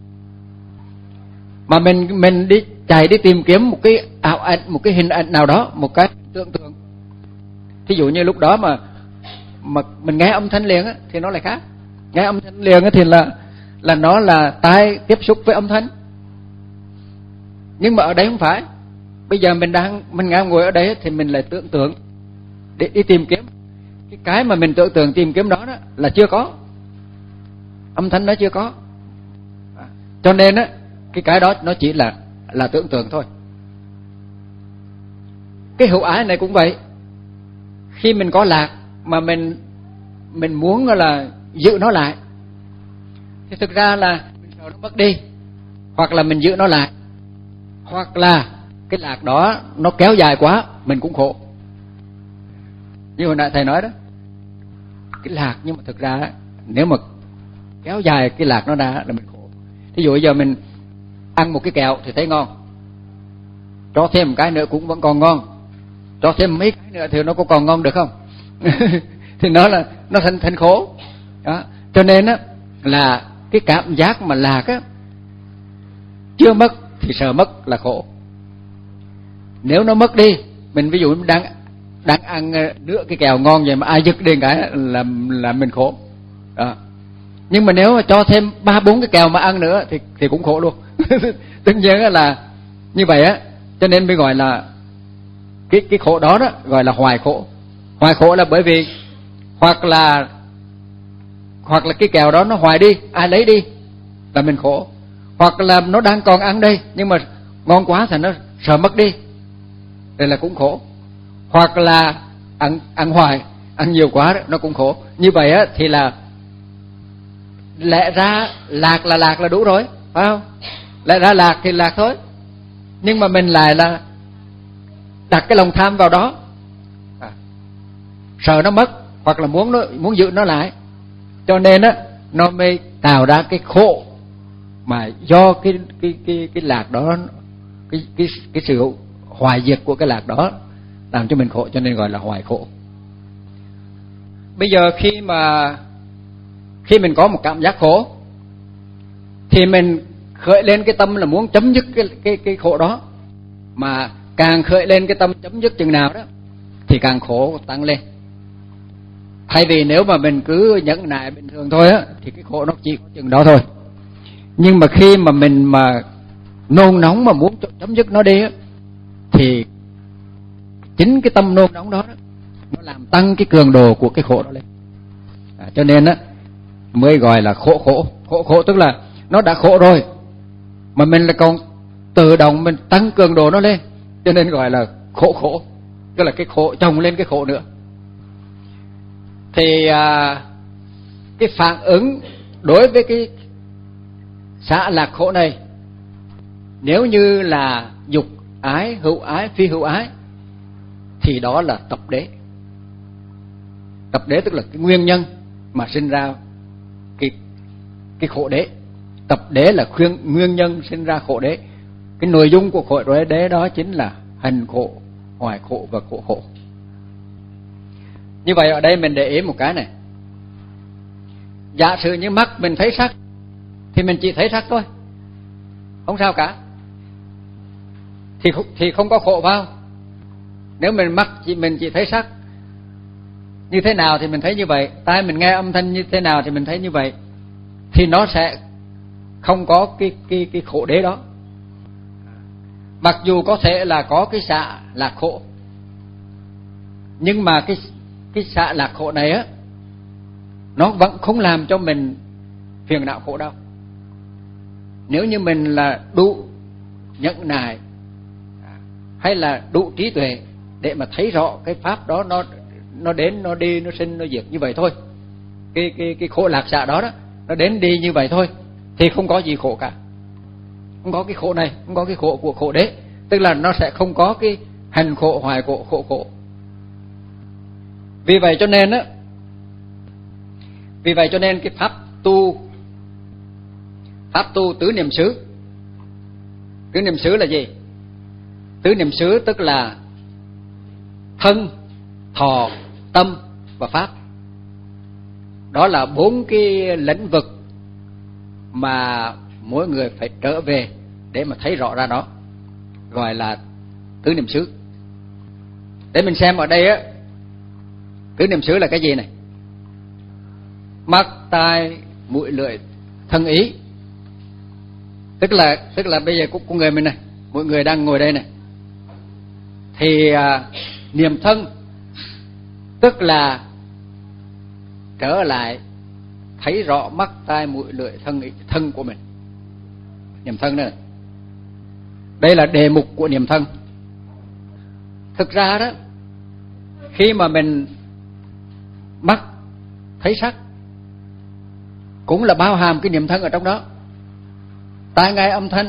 Mà mình mình đi chạy đi tìm kiếm một cái ảo ảnh, một cái hình ảnh nào đó, một cái tưởng tượng. Thí dụ như lúc đó mà mà mình nghe âm thanh liền á thì nó lại khác. Nghe âm thanh liền á thì là là nó là tai tiếp xúc với âm thanh. Nhưng mà ở đây không phải. Bây giờ mình đang mình đang ngồi ở đây thì mình lại tưởng tượng để đi tìm kiếm cái cái mà mình tưởng tượng tìm kiếm đó, đó là chưa có. Âm thanh nó chưa có. Cho nên á cái cái đó nó chỉ là là tưởng tượng thôi. Cái hữu ái này cũng vậy. Khi mình có lạc mà mình mình muốn là giữ nó lại thì thực ra là mình sợ nó mất đi, hoặc là mình giữ nó lại, hoặc là cái lạc đó nó kéo dài quá mình cũng khổ. Như hồi nãy thầy nói đó, cái lạc nhưng mà thực ra nếu mà kéo dài cái lạc nó ra là mình khổ. Thí dụ bây giờ mình ăn một cái kẹo thì thấy ngon, cho thêm một cái nữa cũng vẫn còn ngon, cho thêm mấy cái nữa thì nó có còn ngon được không? Thì nó là nó thành thành khổ đó. Cho nên á là cái cảm giác mà lạc á chưa mất thì sợ mất là khổ. Nếu nó mất đi, mình ví dụ mình đang đang ăn nửa cái kẹo ngon vậy mà ai giật đi cái là là mình khổ đó. Nhưng mà nếu mà cho thêm ba bốn cái kẹo mà ăn nữa thì thì cũng khổ luôn. Tất nhiên là như vậy á, cho nên mới gọi là cái cái khổ đó đó gọi là hoài khổ. Hoài khổ là bởi vì hoặc là hoặc là cái kẹo đó nó hoài đi, ai lấy đi là mình khổ, hoặc là nó đang còn ăn đây nhưng mà ngon quá thì nó sợ mất đi, đây là cũng khổ. Hoặc là ăn ăn hoài, ăn nhiều quá đó, nó cũng khổ. Như vậy á thì là lẽ ra lạc là lạc là đủ rồi, phải không? Lẽ ra lạc thì lạc thôi, nhưng mà mình lại là đặt cái lòng tham vào đó, à, sợ nó mất hoặc là muốn nó muốn giữ nó lại, cho nên á nó mới tạo ra cái khổ mà do cái cái cái cái lạc đó, cái cái cái sự hoài diệt của cái lạc đó làm cho mình khổ, cho nên gọi là hoài khổ. Bây giờ khi mà khi mình có một cảm giác khổ thì mình khởi lên cái tâm là muốn chấm dứt cái cái cái khổ đó, mà càng khởi lên cái tâm chấm dứt chừng nào đó thì càng khổ tăng lên. Thay vì nếu mà mình cứ nhẫn nại bình thường thôi á thì cái khổ nó chỉ có chừng đó thôi. Nhưng mà khi mà mình mà nôn nóng mà muốn chấm dứt nó đi á thì chính cái tâm nôn nóng đó, đó nó làm tăng cái cường độ của cái khổ đó lên. À, cho nên á mới gọi là khổ khổ. Khổ khổ tức là nó đã khổ rồi mà mình lại còn tự động mình tăng cường độ nó lên, cho nên gọi là khổ khổ, tức là cái khổ chồng lên cái khổ nữa. Thì à, cái phản ứng đối với cái xã lạc khổ này, nếu như là dục ái, hữu ái, phi hữu ái thì đó là tập đế. Tập đế tức là cái nguyên nhân mà sinh ra cái cái khổ đế. Tập đế là khuyên nguyên nhân sinh ra khổ đế. Cái nội dung của khổ đế đó chính là hành khổ, hoài khổ và khổ khổ. Như vậy ở đây mình để ý một cái này. Giả sử như mắt mình thấy sắc thì mình chỉ thấy sắc thôi, không sao cả, thì thì không có khổ vào. Nếu mình mắt chỉ mình chỉ thấy sắc như thế nào thì mình thấy như vậy, tai mình nghe âm thanh như thế nào thì mình thấy như vậy, thì nó sẽ không có cái cái cái khổ đế đó. Mặc dù có thể là có cái xạ lạc khổ, nhưng mà cái cái xạ lạc khổ này á nó vẫn không làm cho mình phiền não khổ đau. Nếu như mình là đủ nhẫn nại hay là đủ trí tuệ để mà thấy rõ cái pháp đó nó nó đến, nó đi, nó sinh, nó diệt như vậy thôi, cái cái cái khổ lạc xạ đó đó nó đến đi như vậy thôi, thì không có gì khổ cả. Không có cái khổ này, không có cái khổ của khổ đế, tức là nó sẽ không có cái hành khổ, hoài khổ, khổ khổ. Vì vậy cho nên á, vì vậy cho nên cái pháp tu, pháp tu tứ niệm xứ. Tứ niệm xứ là gì? Tứ niệm xứ tức là thân, thọ, tâm, và pháp. Đó là bốn cái lĩnh vực mà mỗi người phải trở về để mà thấy rõ ra nó, gọi là tứ niệm xứ. Để mình xem ở đây á, tứ niệm xứ là cái gì này? Mắt, tai, mũi, lưỡi, thân, ý. Tức là tức là bây giờ của người mình này, mọi người đang ngồi đây này, thì à, niệm thân tức là trở lại thấy rõ mắt, tai, mũi, lưỡi, thân, ý, thân của mình. Niệm thân này, đây là đề mục của niệm thân. Thực ra đó, khi mà mình mắt thấy sắc cũng là bao hàm cái niệm thân ở trong đó. Tai nghe âm thanh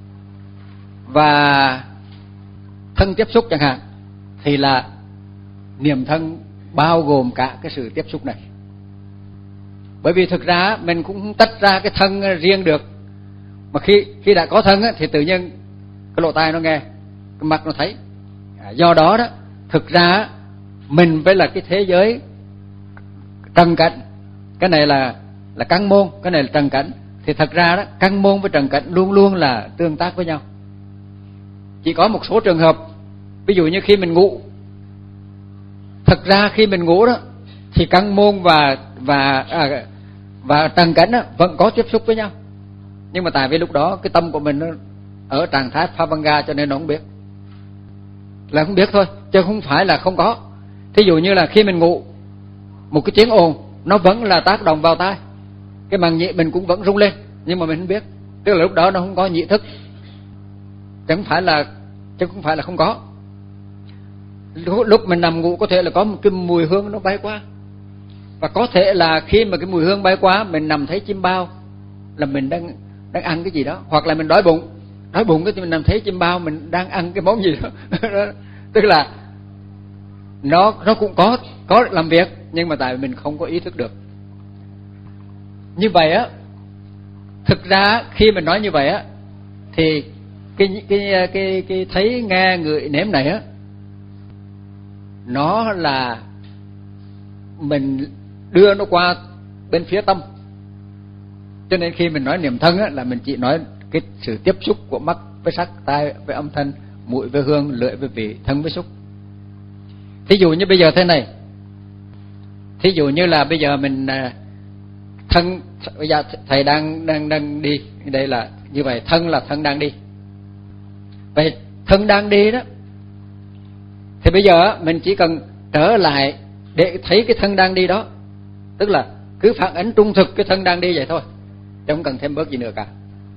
và thân tiếp xúc chẳng hạn, thì là niệm thân bao gồm cả cái sự tiếp xúc này. Bởi vì thực ra mình cũng không tách ra cái thân riêng được, mà khi khi đã có thân á, thì tự nhiên cái lỗ tai nó nghe, cái mắt nó thấy. Do đó đó, thực ra mình với là cái thế giới trần cảnh, cái này là là căn môn, cái này là trần cảnh, thì thật ra đó, căn môn với trần cảnh luôn luôn là tương tác với nhau. Chỉ có một số trường hợp, ví dụ như khi mình ngủ, thật ra khi mình ngủ đó thì căn môn và và à, và trần cảnh đó vẫn có tiếp xúc với nhau, nhưng mà tại vì lúc đó cái tâm của mình nó ở trạng thái Phavanga cho nên nó không biết, là không biết thôi, chứ không phải là không có. Thí dụ như là khi mình ngủ, một cái tiếng ồn nó vẫn là tác động vào tai, cái màng nhĩ mình cũng vẫn rung lên, nhưng mà mình không biết, tức là lúc đó nó không có nhĩ thức, chứ không phải là chứ không phải là không có. Lúc mình nằm ngủ có thể là có một cái mùi hương nó bay qua, và có thể là khi mà cái mùi hương bay qua mình nằm thấy chim bao là mình đang đang ăn cái gì đó, hoặc là mình đói bụng đói bụng cái mình nằm thấy chim bao mình đang ăn cái món gì đó. Tức là nó nó cũng có có làm việc, nhưng mà tại mình không có ý thức được. Như vậy á, thực ra khi mình nói như vậy á, thì cái cái cái cái thấy nghe ngửi nếm này á, nó là mình đưa nó qua bên phía tâm. Cho nên khi mình nói niệm thân á, là mình chỉ nói cái sự tiếp xúc của mắt với sắc, tai với âm thanh, mũi với hương, lưỡi với vị, thân với xúc. Thí dụ như bây giờ thế này, thí dụ như là bây giờ mình thân, bây giờ thầy đang đang đang đi, đây là như vậy, thân là thân đang đi. Vậy thân đang đi đó, thì bây giờ mình chỉ cần trở lại để thấy cái thân đang đi đó, tức là cứ phản ánh trung thực cái thân đang đi vậy thôi, chứ không cần thêm bớt gì nữa cả.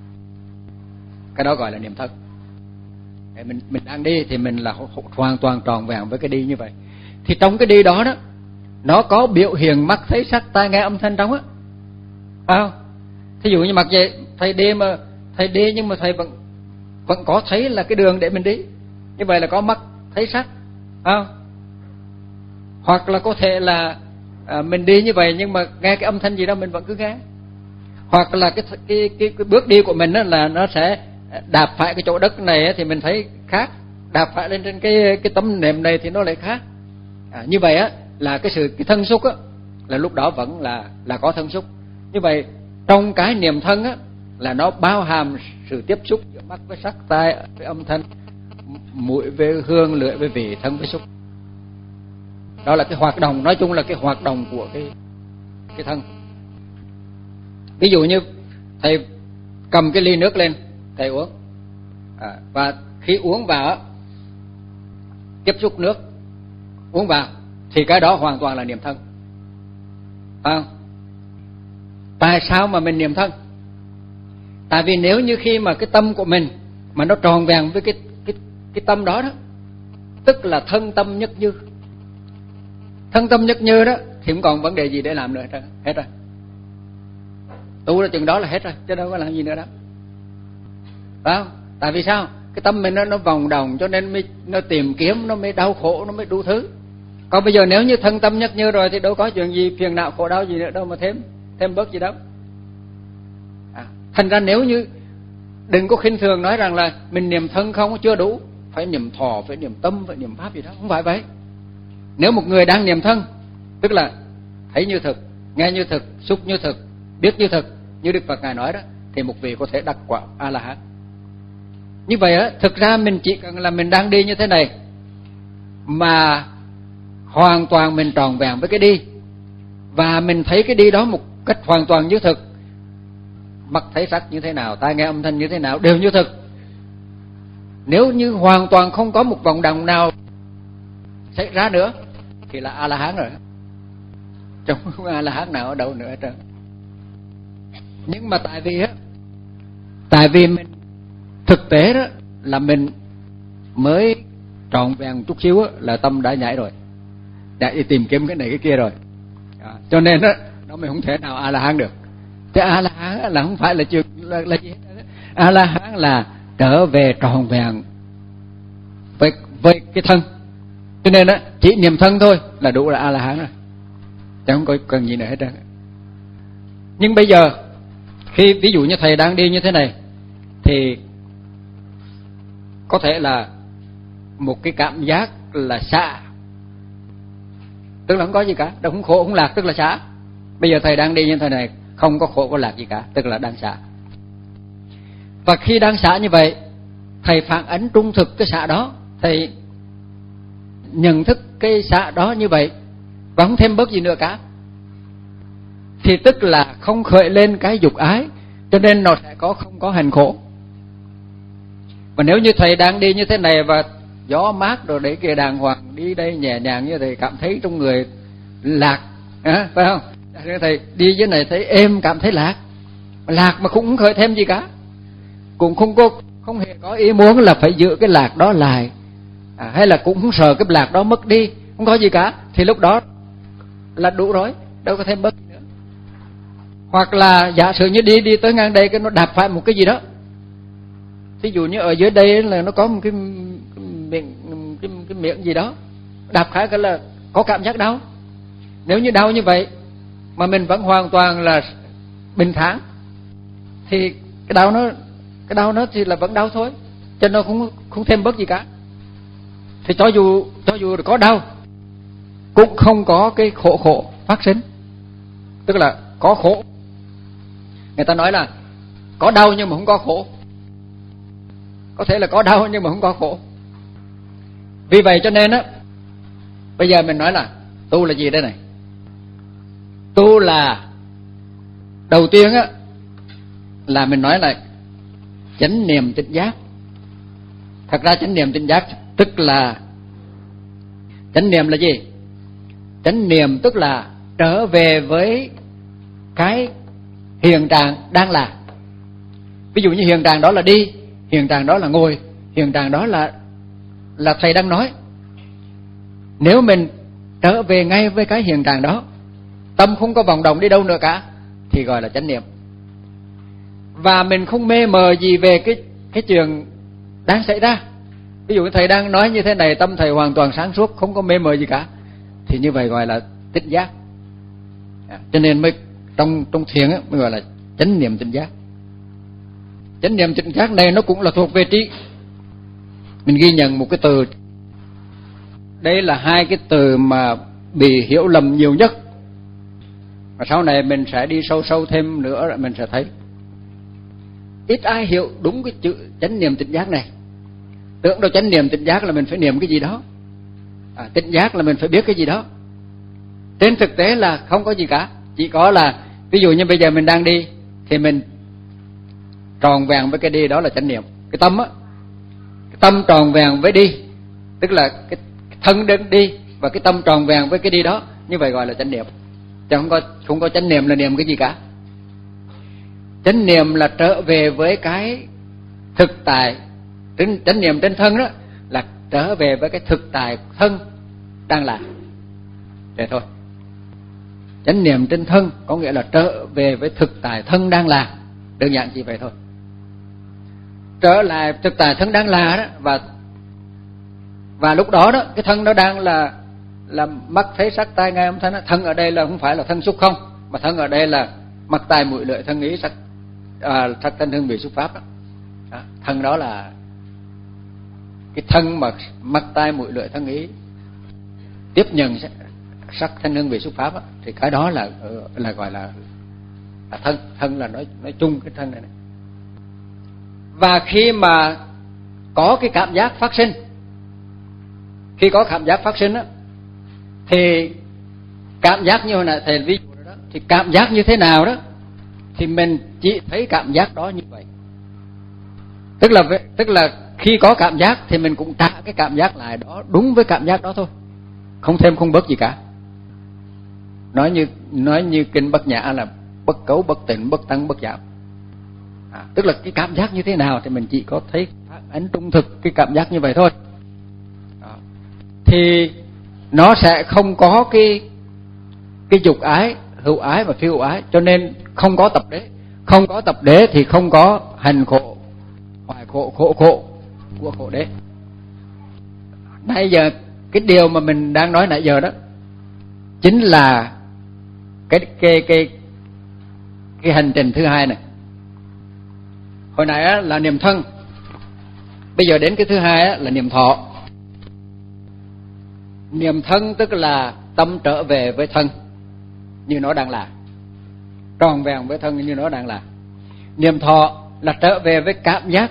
Cái đó gọi là niệm thân. Mình mình đang đi thì mình là hoàn toàn tròn vẹn với cái đi như vậy. Thì trong cái đi đó đó, nó có biểu hiện mắt thấy sắc, tai nghe âm thanh trong á, phải không? Thí dụ như mặc vậy thầy đi mà thầy đi nhưng mà thầy vẫn vẫn có thấy là cái đường để mình đi, như vậy là có mắt thấy sắc, phải không? Hoặc là có thể là à, mình đi như vậy nhưng mà nghe cái âm thanh gì đó mình vẫn cứ nghe. Hoặc là cái cái cái, cái bước đi của mình đó là nó sẽ đạp phải cái chỗ đất này thì mình thấy khác, đạp phải lên trên cái cái tấm nệm này thì nó lại khác. À, như vậy á là cái sự cái thân xúc á, là lúc đó vẫn là là có thân xúc. Như vậy trong cái niệm thân á là nó bao hàm sự tiếp xúc giữa mắt với sắc, tai với âm thanh, mũi với hương, lưỡi với vị, thân với xúc. Đó là cái hoạt động, nói chung là cái hoạt động của cái cái thân. Ví dụ như thầy cầm cái ly nước lên thầy uống, à, và khi uống vào tiếp xúc nước uống vào thì cái đó hoàn toàn là niệm thân, phải không? Tại sao mà mình niệm thân? Tại vì nếu như khi mà cái tâm của mình mà nó tròn vẹn với cái cái cái tâm đó đó, tức là thân tâm nhất như, thân tâm nhất như đó thì không còn vấn đề gì để làm nữa hết rồi. Tu ra chừng đó là hết rồi, chứ đâu có làm gì nữa đó, phải không? Tại vì sao? Cái tâm mình nó nó vòng đồng, cho nên mới nó tìm kiếm, nó mới đau khổ, nó mới đủ thứ. Còn bây giờ nếu như thân tâm nhất như rồi thì đâu có chuyện gì phiền não khổ đau gì nữa đâu mà thêm thêm bớt gì đâu. À, thành ra nếu như đừng có khinh thường nói rằng là mình niệm thân không chưa đủ, phải niệm thọ, phải niệm tâm, phải niệm pháp gì đó, không phải vậy. Nếu một người đang niệm thân, tức là thấy như thực, nghe như thực, xúc như thực, biết như thực, như Đức Phật Ngài nói đó, thì một vị có thể đắc quả A La Hán. Như vậy á, thực ra mình chỉ cần là mình đang đi như thế này mà hoàn toàn mình tròn vẹn với cái đi, và mình thấy cái đi đó một cách hoàn toàn như thực, mắt thấy sắc như thế nào, tai nghe âm thanh như thế nào đều như thực. Nếu như hoàn toàn không có một vọng động nào xảy ra nữa thì là A La Hán rồi, chẳng không A La Hán nào ở đâu nữa hết trơn. Nhưng mà tại vì á, tại vì mình thực tế đó là mình mới tròn vẹn chút xíu á, là tâm đã nhảy rồi, đã đi tìm kiếm cái này cái kia rồi, à, cho nên đó nó mình không thể nào A La Hán được. Thế A La Hán là không phải là chuyện là, là gì hết. A La Hán là trở về tròn vẹn với với cái thân, cho nên đó chỉ niệm thân thôi là đủ là A La Hán rồi, chẳng không có cần gì nữa hết trơn. Nhưng bây giờ khi ví dụ như thầy đang đi như thế này thì có thể là một cái cảm giác là xả, tức là không có gì cả, đâu không khổ không lạc, tức là xả. Bây giờ thầy đang đi như thế này, không có khổ có lạc gì cả, tức là đang xả. Và khi đang xả như vậy, thầy phản ánh trung thực cái xả đó, thầy nhận thức cái xả đó như vậy và không thêm bớt gì nữa cả, thì tức là không khởi lên cái dục ái, cho nên nó sẽ có không có hành khổ. Và nếu như thầy đang đi như thế này và gió mát rồi đấy kia đàng hoàng, đi đây nhẹ nhàng như thầy cảm thấy trong người lạc, à, phải không? Thầy đi dưới này thấy êm, cảm thấy lạc, lạc mà cũng không khởi thêm gì cả, cũng không có không hề có ý muốn là phải giữ cái lạc đó lại, à, hay là cũng không sợ cái lạc đó mất đi, không có gì cả, thì lúc đó là đủ rồi, đâu có thêm bất nữa. Hoặc là giả sử như đi đi tới ngang đây cái nó đạp phải một cái gì đó, ví dụ như ở dưới đây là nó có một cái, cái miệng cái, cái miệng gì đó đạp phải cái là có cảm giác đau. Nếu như đau như vậy mà mình vẫn hoàn toàn là bình thản thì cái đau nó cái đau nó thì là vẫn đau thôi, cho nó không không thêm bớt gì cả. Thì cho dù cho dù có đau cũng không có cái khổ khổ phát sinh, tức là có khổ. Người ta nói là có đau nhưng mà không có khổ, có thể là có đau nhưng mà không có khổ. Vì vậy cho nên á, bây giờ mình nói là tu là gì đây này? Tu là đầu tiên á là mình nói là chánh niệm tỉnh giác. Thật ra chánh niệm tỉnh giác tức là chánh niệm là gì? Chánh niệm tức là trở về với cái hiện trạng đang là. Ví dụ như hiện trạng đó là đi, hiện trạng đó là ngồi, hiện trạng đó là là thầy đang nói. Nếu mình trở về ngay với cái hiện trạng đó, tâm không có vọng động đi đâu nữa cả, thì gọi là chánh niệm. Và mình không mê mờ gì về cái cái chuyện đang xảy ra. Ví dụ thầy đang nói như thế này, tâm thầy hoàn toàn sáng suốt, không có mê mờ gì cả, thì như vậy gọi là tỉnh giác. À, cho nên mới trong trong thiền á mới gọi là chánh niệm tỉnh giác. Chánh niệm tỉnh giác này nó cũng là thuộc về trí. Mình ghi nhận một cái từ, đây là hai cái từ mà bị hiểu lầm nhiều nhất, và sau này mình sẽ đi sâu sâu thêm nữa rồi mình sẽ thấy ít ai hiểu đúng cái chữ chánh niệm tỉnh giác này. Tưởng đâu chánh niệm tỉnh giác là mình phải niệm cái gì đó, à, tỉnh giác là mình phải biết cái gì đó. Trên thực tế là không có gì cả, chỉ có là ví dụ như bây giờ mình đang đi thì mình tròn vẹn với cái đi, đó là chánh niệm. Cái tâm á, cái tâm tròn vẹn với đi, tức là cái thân đến đi và cái tâm tròn vẹn với cái đi đó, như vậy gọi là chánh niệm. Chứ không có không có chánh niệm là niệm cái gì cả. Chánh niệm là trở về với cái thực tại. Chánh niệm trên thân đó là trở về với cái thực tại thân đang là. Vậy thôi. Chánh niệm trên thân có nghĩa là trở về với thực tại thân đang là, đơn giản chỉ vậy thôi. Trở lại thực tại thân đang là đó, và và lúc đó đó cái thân nó đang là là mắt thấy sắc tai nghe âm thanh. Thân ở đây là không phải là thân xúc không, mà thân ở đây là mắt tai mũi lưỡi thân ý sắc à, sắc thanh hương vị xúc pháp đó. Đó, thân đó là cái thân mà mắt tai mũi lưỡi thân ý tiếp nhận sắc thanh hương vị xúc pháp á, thì cái đó là là gọi là, là thân. Thân là nói nói chung cái thân này, này. Và khi mà có cái cảm giác phát sinh, khi có cảm giác phát sinh á, thì cảm giác như hồi nãy thầy ví dụ đó, thì cảm giác như thế nào đó thì mình chỉ thấy cảm giác đó như vậy. Tức là tức là khi có cảm giác thì mình cũng trả cái cảm giác lại đó đúng với cảm giác đó thôi, không thêm không bớt gì cả. Nói như nói như kinh Bát Nhã là bất cấu, bất tịnh, bất tăng, bất giảm. À, tức là cái cảm giác như thế nào thì mình chỉ có thấy phản ánh trung thực cái cảm giác như vậy thôi. Đó. Thì nó sẽ không có cái cái dục ái, hữu ái và phi hữu ái, cho nên không có tập đế. Không có tập đế thì không có hành khổ, hoại khổ, khổ khổ của khổ đế. Nãy giờ cái điều mà mình đang nói nãy giờ đó chính là cái cái cái cái hành trình thứ hai này. Hồi nãy á, là niệm thân, bây giờ đến cái thứ hai á, là niệm thọ. Niệm thân tức là tâm trở về với thân như nó đang là, tròn vẹn với thân như nó đang là. Niệm thọ là trở về với cảm giác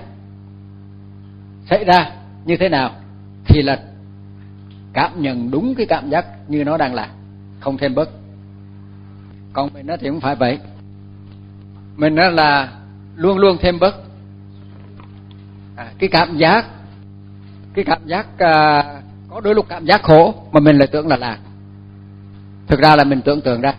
xảy ra như thế nào thì là cảm nhận đúng cái cảm giác như nó đang là, không thêm bớt. Còn mình thì không phải vậy, mình là luôn luôn thêm bớt. À, cái cảm giác cái cảm giác à, có đôi lúc cảm giác khổ mà mình lại tưởng là lạc, thực ra là mình tưởng tượng ra.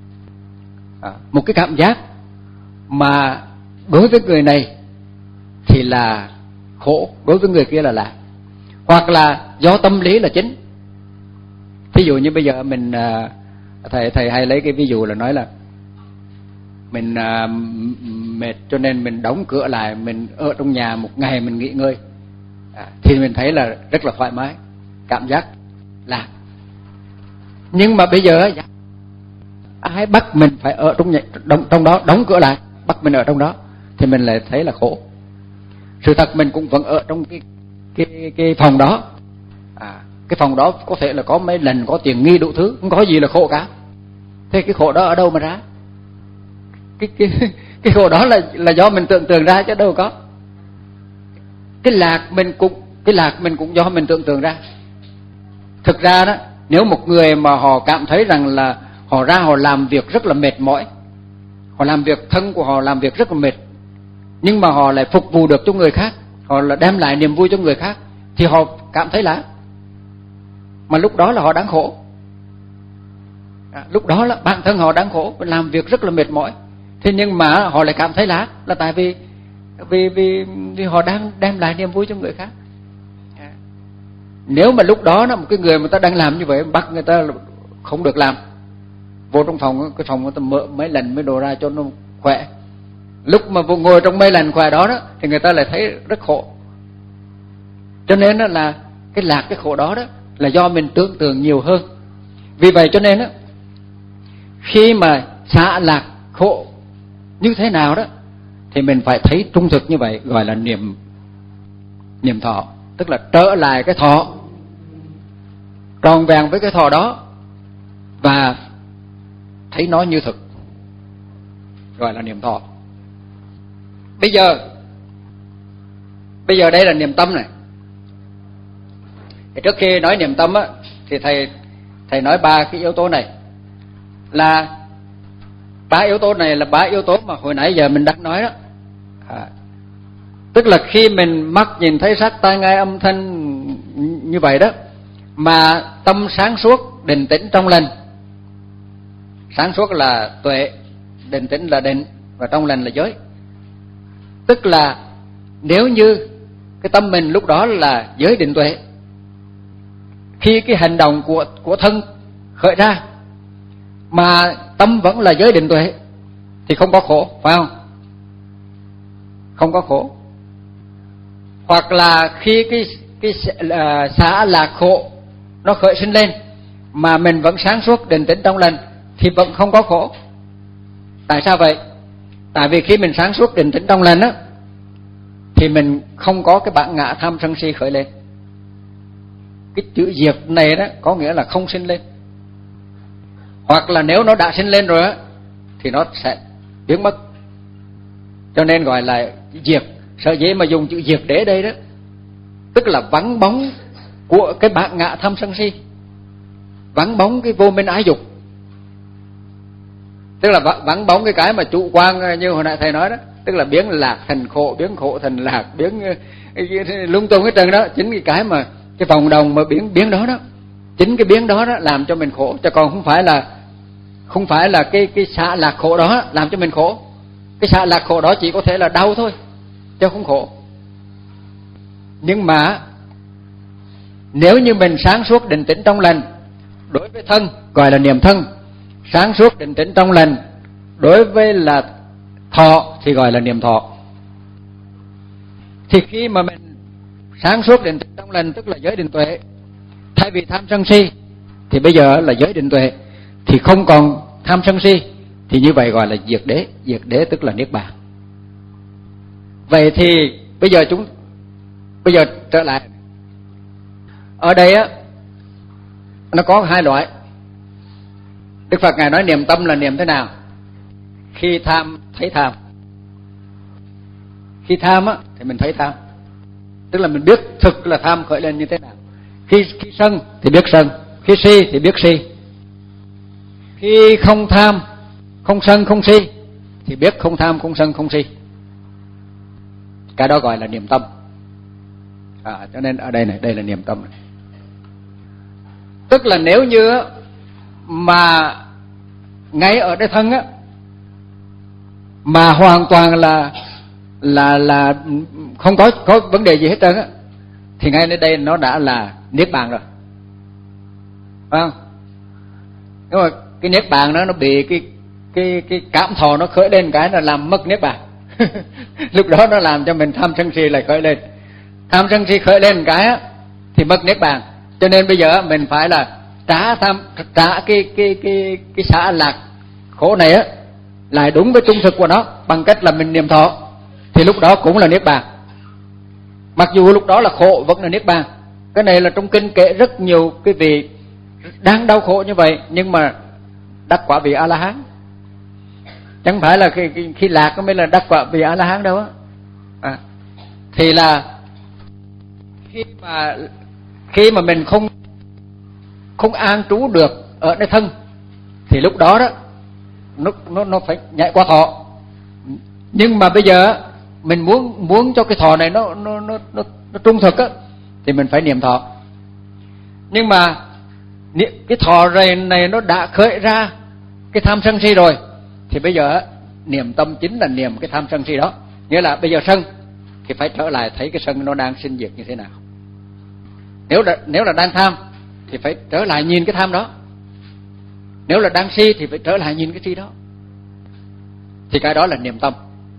À, một cái cảm giác mà đối với người này thì là khổ, đối với người kia là lạc, hoặc là do tâm lý là chính. Ví dụ như bây giờ mình à, thầy thầy hay lấy cái ví dụ là nói là mình à, mệt cho nên mình đóng cửa lại, mình ở trong nhà một ngày mình nghỉ ngơi, à, thì mình thấy là rất là thoải mái, cảm giác lạc. Nhưng mà bây giờ ai bắt mình phải ở trong nhà, trong, trong đó đóng cửa lại, bắt mình ở trong đó thì mình lại thấy là khổ. Sự thật mình cũng vẫn ở trong cái cái cái phòng đó, à, cái phòng đó có thể là có mấy lần có tiền nghi đủ thứ, không có gì là khổ cả. Thế cái khổ đó ở đâu mà ra? Cái cái cái khổ đó là là do mình tưởng tượng ra chứ đâu có. Cái lạc mình cũng cái lạc mình cũng do mình tưởng tượng ra. Thực ra đó, nếu một người mà họ cảm thấy rằng là họ ra họ làm việc rất là mệt mỏi, họ làm việc thân của họ làm việc rất là mệt, nhưng mà họ lại phục vụ được cho người khác, họ là đem lại niềm vui cho người khác, thì họ cảm thấy lạc. Mà lúc đó là họ đang khổ. À, lúc đó là bản thân họ đang khổ, làm việc rất là mệt mỏi. Thế nhưng mà họ lại cảm thấy lạc là tại vì vì vì, vì họ đang đem lại niềm vui cho người khác. À, nếu mà lúc đó là một cái người mà ta đang làm như vậy, bắt người ta không được làm, vô trong phòng, cái phòng người ta mở mấy lần mới đồ ra cho nó khỏe. Lúc mà vô ngồi trong mấy lần khỏe đó, đó thì người ta lại thấy rất khổ. Cho nên đó là cái lạc cái khổ đó đó là do mình tưởng tượng nhiều hơn. Vì vậy cho nên đó, khi mà xả lạc khổ như thế nào đó thì mình phải thấy trung thực như vậy, gọi là niệm niệm thọ, tức là trở lại cái thọ, tròn vẹn với cái thọ đó và thấy nó như thực, gọi là niệm thọ. Bây giờ bây giờ đây là niệm tâm này. Thì trước khi nói niệm tâm á, thì thầy thầy nói ba cái yếu tố này, là ba yếu tố này là ba yếu tố mà hồi nãy giờ mình đang nói đó. À, tức là khi mình mắt nhìn thấy sắc tai nghe âm thanh như vậy đó, mà tâm sáng suốt, định tĩnh trong lành. Sáng suốt là tuệ, định tĩnh là định, và trong lành là giới. Tức là nếu như cái tâm mình lúc đó là giới định tuệ, khi cái hành động của của thân khởi ra mà tâm vẫn là giới định tuệ thì không có khổ, phải không? Không có khổ. Hoặc là khi cái cái uh, xả lạc khổ nó khởi sinh lên mà mình vẫn sáng suốt định tĩnh trong lành thì vẫn không có khổ. Tại sao vậy? Tại vì khi mình sáng suốt định tĩnh trong lành á thì mình không có cái bản ngã tham sân si khởi lên. Cái chữ diệt này đó có nghĩa là không sinh lên. hoặc là nếu nó đã sinh lên rồi á thì nó sẽ biến mất. Cho nên gọi là diệt. Sở dĩ mà dùng chữ diệt đế đây đó, tức là vắng bóng của cái bản ngã tham sân si, vắng bóng cái vô minh ái dục, tức là vắng bóng cái cái mà chủ quan như hồi nãy thầy nói đó, tức là biến lạc thành khổ, biến khổ thành lạc, biến lung tung hết trơn đó. Chính cái cái mà cái vòng đồng mà biến biến đó đó, chính cái biến đó đó làm cho mình khổ, chứ còn không phải là không phải là cái cái xả lạc khổ đó làm cho mình khổ. Cái xả lạc khổ đó chỉ có thể là đau thôi, chứ không khổ. Nhưng mà nếu như mình sáng suốt định tĩnh trong lành, đối với thân gọi là niệm thân, sáng suốt định tĩnh trong lành đối với là thọ thì gọi là niệm thọ. Thì khi mà mình sáng suốt định tĩnh trong lành tức là giới định tuệ, thay vì tham sân si thì bây giờ là giới định tuệ, thì không còn tham sân si, thì như vậy gọi là diệt đế. Diệt đế tức là niết bàn. Vậy thì bây giờ chúng bây giờ trở lại ở đây á, nó có hai loại. Đức Phật ngài nói niệm tâm là niệm thế nào? Khi tham thấy tham. Khi tham á thì mình thấy tham, tức là mình biết thực là tham khởi lên như thế nào. Khi khi sân thì biết sân, khi si thì biết si. Khi không tham, không sân, không si thì biết không tham, không sân, không si. Cái đó gọi là niệm tâm. À, cho nên ở đây này, đây là niệm tâm này. Tức là nếu như mà ngay ở đây thân á mà hoàn toàn là là là không có có vấn đề gì hết trơn á, thì ngay nơi đây nó đã là niết bàn rồi, phải không? Nhưng mà cái niết bàn đó nó bị cái cái cái cảm thọ nó khởi lên cái là làm mất niết bàn. Lúc đó nó làm cho mình tham sân si lại khởi lên, tham sân si khởi lên cái á, thì mất niết bàn. Cho nên bây giờ mình phải là trả tham trả cái cái cái cái xả lạc khổ này á lại đúng với trung thực của nó bằng cách là mình niệm thọ, thì lúc đó cũng là niết bàn. Mặc dù lúc đó là khổ vẫn là niết bàn. Cái này là trong kinh kể rất nhiều cái vị đang đau khổ như vậy nhưng mà đắc quả vị A La Hán. Chẳng phải là khi, khi, khi lạc mới là đắc quả vị A La Hán đâu á. À, thì là khi mà khi mà mình không không an trú được ở nơi thân thì lúc đó đó nó nó nó phải nhảy qua thọ. Nhưng mà bây giờ mình muốn muốn cho cái thọ này nó nó nó nó, nó trung thực á thì mình phải niệm thọ. Nhưng mà cái thọ này này nó đã khởi ra cái tham sân si rồi thì bây giờ niệm tâm chính là niệm cái tham sân si đó. Nghĩa là bây giờ sân thì phải trở lại thấy cái sân nó đang sinh diệt như thế nào. Nếu là nếu là đang tham thì phải trở lại nhìn cái tham đó. Nếu là đang si thì phải trở lại nhìn cái si đó. Thì cái đó là niệm tâm.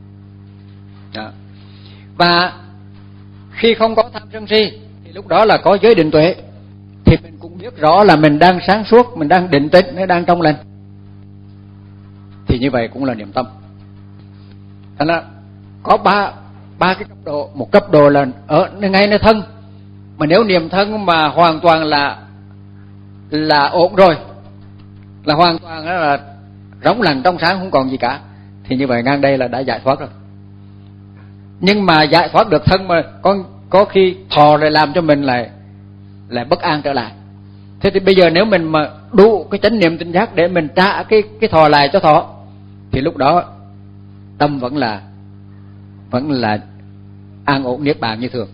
Đó. Và khi không có tham sân si thì lúc đó là có giới định tuệ, thì mình cũng biết rõ là mình đang sáng suốt, mình đang định tĩnh, nó đang trong lành. Thì như vậy cũng là niệm tâm. Thành ra có ba ba cái cấp độ. Một cấp độ là ở ngay nơi thân, mà nếu niệm thân mà hoàn toàn là là ổn rồi, là hoàn toàn là rỗng lặng trong sáng không còn gì cả, thì như vậy ngang đây là đã giải thoát rồi. Nhưng mà giải thoát được thân mà có có khi thọ lại làm cho mình lại lại bất an trở lại. Thế thì bây giờ nếu mình mà đủ cái chánh niệm tỉnh giác để mình trả cái cái thọ lại cho thọ, thì lúc đó tâm vẫn là vẫn là an ổn niết bàn như thường.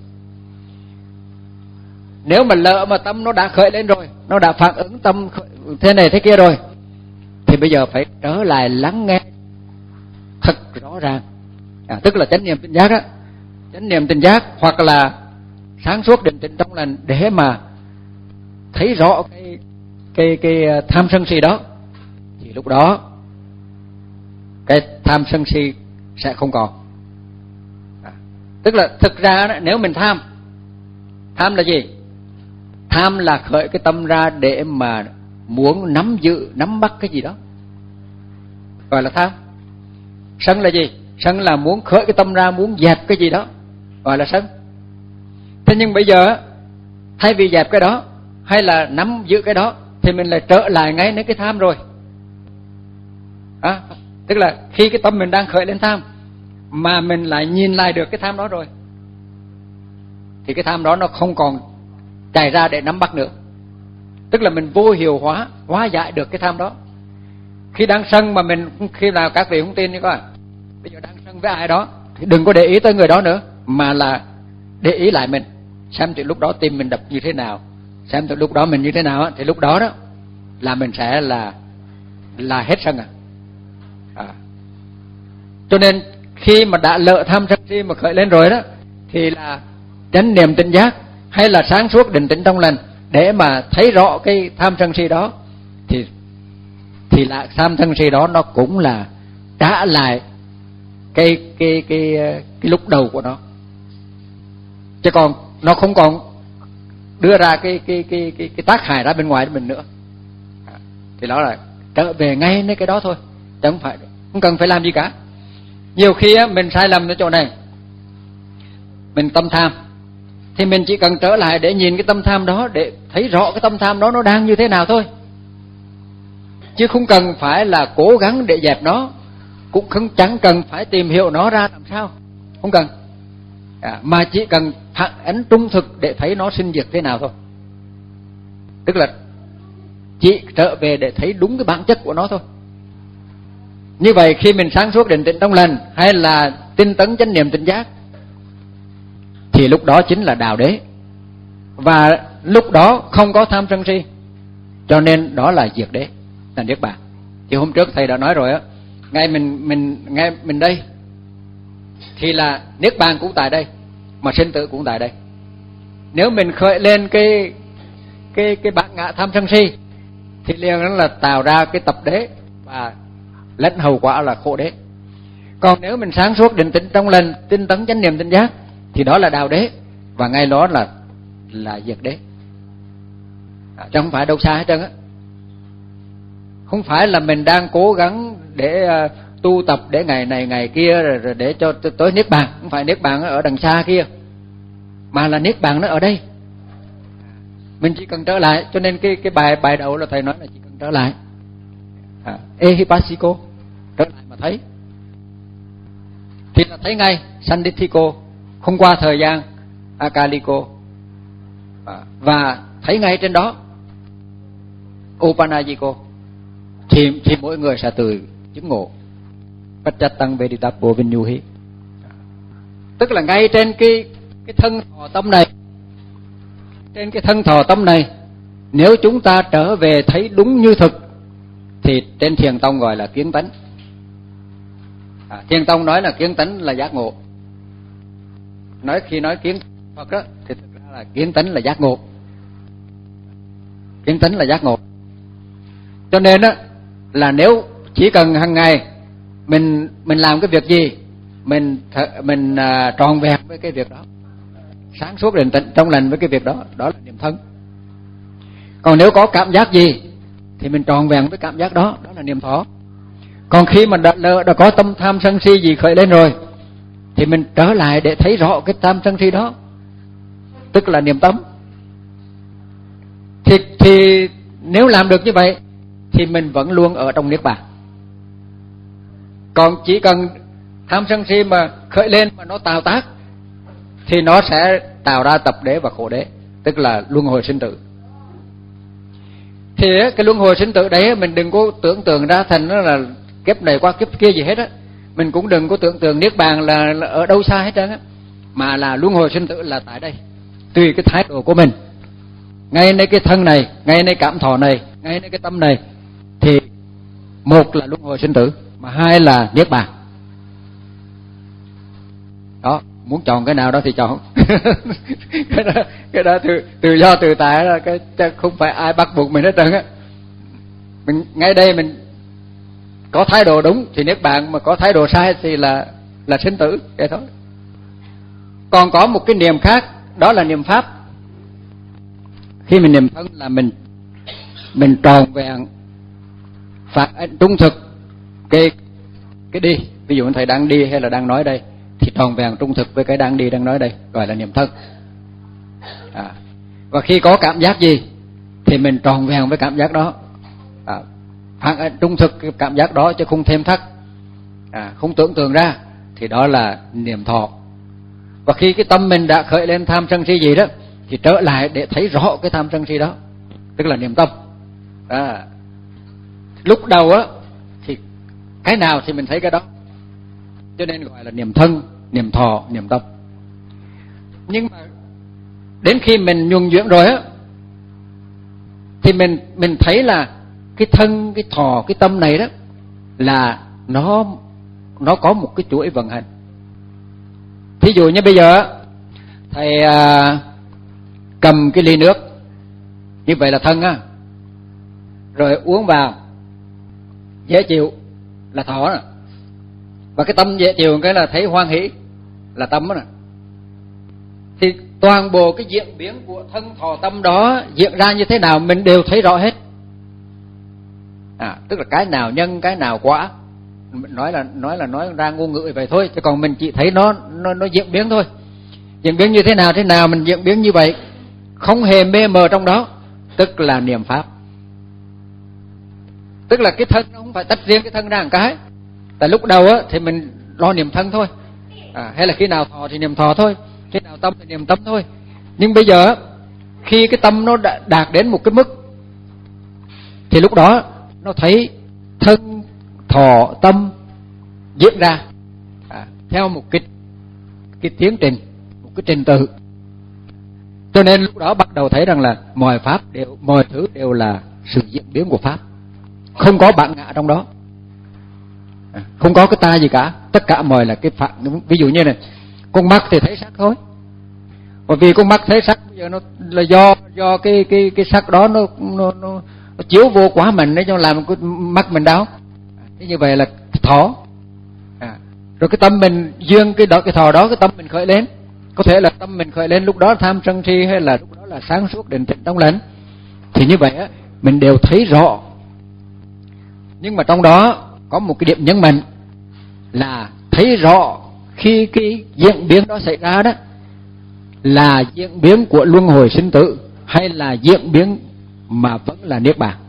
Nếu mà lỡ mà tâm nó đã khởi lên rồi, nó đã phản ứng tâm thế này thế kia rồi, thì bây giờ phải trở lại lắng nghe thật rõ ràng. À, tức là chánh niệm tỉnh giác á, chánh niệm tỉnh giác hoặc là sáng suốt định tĩnh trong lành để mà thấy rõ cái cái cái tham sân si đó, thì lúc đó cái tham sân si sẽ không còn. À, tức là thực ra đó, nếu mình tham, tham là gì? Tham là khởi cái tâm ra để mà muốn nắm giữ, nắm bắt cái gì đó, gọi là tham. Sân là gì? Sân là muốn khởi cái tâm ra muốn dẹp cái gì đó, gọi là sân. Thế nhưng bây giờ thay vì dẹp cái đó hay là nắm giữ cái đó thì mình lại trở lại ngay đến cái tham rồi. À, tức là khi cái tâm mình đang khởi lên tham mà mình lại nhìn lại được cái tham đó rồi, thì cái tham đó nó không còn chạy ra để nắm bắt nữa. Tức là mình vô hiệu hóa, hóa giải được cái tham đó. Khi đang sân mà mình, khi nào các vị không tin đi coi, bây giờ đang sân với ai đó thì đừng có để ý tới người đó nữa, mà là để ý lại mình, xem từ lúc đó tim mình đập như thế nào, xem từ lúc đó mình như thế nào, thì lúc đó đó là mình sẽ là là hết sân à. à. Cho nên khi mà đã lỡ tham sân si mà khởi lên rồi đó, thì là chánh niệm tỉnh giác hay là sáng suốt định tĩnh trong lành để mà thấy rõ cái tham sân si đó, thì thì là tham sân si đó nó cũng là trả lại cái cái cái cái lúc đầu của nó, chứ còn nó không còn đưa ra cái cái cái cái cái tác hại ra bên ngoài của mình nữa. À, thì đó là trở về ngay đến cái đó thôi, chứ không phải không cần phải làm gì cả. Nhiều khi á, mình sai lầm ở chỗ này, mình tâm tham thì mình chỉ cần trở lại để nhìn cái tâm tham đó, để thấy rõ cái tâm tham đó nó đang như thế nào thôi, chứ không cần phải là cố gắng để dẹp nó, cũng không chẳng cần phải tìm hiểu nó ra làm sao, không cần. À, mà chỉ cần phản ánh trung thực để thấy nó sinh diệt thế nào thôi. Tức là chỉ trở về để thấy đúng cái bản chất của nó thôi. Như vậy khi mình sáng suốt định tĩnh trong lành hay là tinh tấn chánh niệm tỉnh giác, thì lúc đó chính là đạo đế, và lúc đó không có tham sân si, cho nên đó là diệt đế, là niết bàn. Thì hôm trước thầy đã nói rồi á, ngay mình mình ngay mình đây thì là niết bàn cũng tại đây, mà sinh tử cũng tại đây. Nếu mình khởi lên cái cái cái bản ngã tham sân si thì liền đó là tạo ra cái tập đế và lẫn hậu quả là khổ đế. Còn nếu mình sáng suốt định tĩnh trong lành, tinh tấn chánh niệm tỉnh giác, thì đó là đạo đế, và ngay đó là là diệt đế. À, chứ không phải đâu xa hết trơn á. Không phải là mình đang cố gắng để uh, tu tập để ngày này ngày kia rồi, rồi để cho tới niết bàn. Không phải niết bàn ở đằng xa kia, mà là niết bàn nó ở đây. Mình chỉ cần trở lại. Cho nên cái cái bài bài đầu là thầy nói là chỉ cần trở lại. À, Ehipassiko, trở lại mà thấy, thì là thấy ngay Sandithiko, không qua thời gian Akaliko, à, và thấy ngay trên đó Upanajiko, thì thì mỗi người sẽ từ chứng ngộ Pacchatang Veditapo Vinyuhi. Tức là ngay trên cái cái thân thọ tâm này, trên cái thân thọ tâm này, nếu chúng ta trở về thấy đúng như thực, thì trên Thiền Tông gọi là kiến tánh. À, Thiền Tông nói là kiến tánh là giác ngộ. Nói khi nói kiến Phật đó, thì thực ra là kiến tánh là giác ngộ. Kiến tánh là giác ngộ. Cho nên á, là nếu chỉ cần hàng ngày mình mình làm cái việc gì, mình mình uh, tròn vẹn với cái việc đó, sáng suốt định tĩnh trong lành với cái việc đó, đó là niệm thân. Còn nếu có cảm giác gì thì mình tròn vẹn với cảm giác đó, đó là niệm thọ. Còn khi mà đã, đã có tâm tham sân si gì khởi lên rồi, thì mình trở lại để thấy rõ cái tham sân si đó, tức là niệm tâm. Thì, thì nếu làm được như vậy thì mình vẫn luôn ở trong niết bàn. Còn chỉ cần tham sân si mà khởi lên mà nó tạo tác, thì nó sẽ tạo ra tập đế và khổ đế, tức là luân hồi sinh tử. Thì cái luân hồi sinh tử đấy mình đừng có tưởng tượng ra thành nó là kiếp này qua kiếp kia gì hết á. Mình cũng đừng có tưởng tượng niết bàn là, là ở đâu xa hết trơn á, mà là luân hồi sinh tử là tại đây. Tùy cái thái độ của mình, ngay nơi cái thân này, ngay nơi cảm thọ này, ngay nơi cái tâm này, thì một là luân hồi sinh tử, mà hai là niết bàn. Đó, muốn chọn cái nào đó thì chọn. cái đó, cái đó tự, tự do tự tại là cái không phải ai bắt buộc mình hết trơn á. Mình ngay đây mình có thái độ đúng thì niết bàn, mà có thái độ sai thì là là sinh tử, vậy thôi. Còn có một cái niệm khác, đó là niệm pháp. Khi mình niệm thân là mình mình tròn vẹn phạt trung thực cái cái đi. Ví dụ thầy đang đi hay là đang nói đây, thì tròn vẹn trung thực với cái đang đi đang nói đây, gọi là niệm thân. À, và khi có cảm giác gì thì mình tròn vẹn với cảm giác đó. À, phản trung thực cái cảm giác đó chứ không thêm thắt, à, không tưởng tượng ra, thì đó là niệm thọ. Và khi cái tâm mình đã khởi lên tham sân si gì đó thì trở lại để thấy rõ cái tham sân si đó, tức là niệm tâm. À, lúc đầu á thì cái nào thì mình thấy cái đó, cho nên gọi là niệm thân, niệm thọ, niệm tâm. Nhưng mà đến khi mình nhuần nhuyễn rồi á thì mình mình thấy là cái thân, cái thọ, cái tâm này đó là nó nó có một cái chuỗi vận hành. Thí dụ như bây giờ thầy à, cầm cái ly nước, như vậy là thân á, rồi uống vào dễ chịu là thọ đó. Và cái tâm dễ chịu cái là thấy hoan hỷ là tâm đó. Thì toàn bộ cái diễn biến của thân thọ tâm đó diễn ra như thế nào mình đều thấy rõ hết. À, tức là cái nào nhân, cái nào quả. Nói là nói là nói ra ngôn ngữ vậy thôi, chứ còn mình chỉ thấy nó nó nó diễn biến thôi. Diễn biến như thế nào thế nào mình diễn biến như vậy, không hề mê mờ trong đó, tức là niệm pháp. Tức là cái thân nó không phải tách riêng cái thân ra một cái. Tại lúc đầu á thì mình lo niệm thân thôi, à, hay là khi nào thọ thì niệm thọ thôi, khi nào tâm thì niệm tâm thôi. Nhưng bây giờ khi cái tâm nó đã đạt đến một cái mức thì lúc đó nó thấy thân, thọ, tâm diễn ra à, theo một cái cái tiến trình, một cái trình tự. Cho nên lúc đó bắt đầu thấy rằng là mọi pháp đều, mọi thứ đều là sự diễn biến của pháp, không có bản ngã trong đó, à, không có cái ta gì cả, tất cả mọi là cái phản. Ví dụ như này, con mắt thì thấy sắc thôi, và vì con mắt thấy sắc bây giờ nó là do do cái cái cái sắc đó nó nó nó, nó chiếu vô quá mình để cho làm cái mắt mình đau. Thế như vậy là thọ. À, rồi cái tâm mình duyên cái đó, cái thọ đó, cái tâm mình khởi lên, có thể là tâm mình khởi lên lúc đó tham sân si, hay là lúc đó là sáng suốt định tĩnh trong lành, thì như vậy á mình đều thấy rõ. Nhưng mà trong đó có một cái điểm nhấn mạnh là thấy rõ khi cái diễn biến đó xảy ra đó là diễn biến của luân hồi sinh tử hay là diễn biến mà vẫn là niết bàn.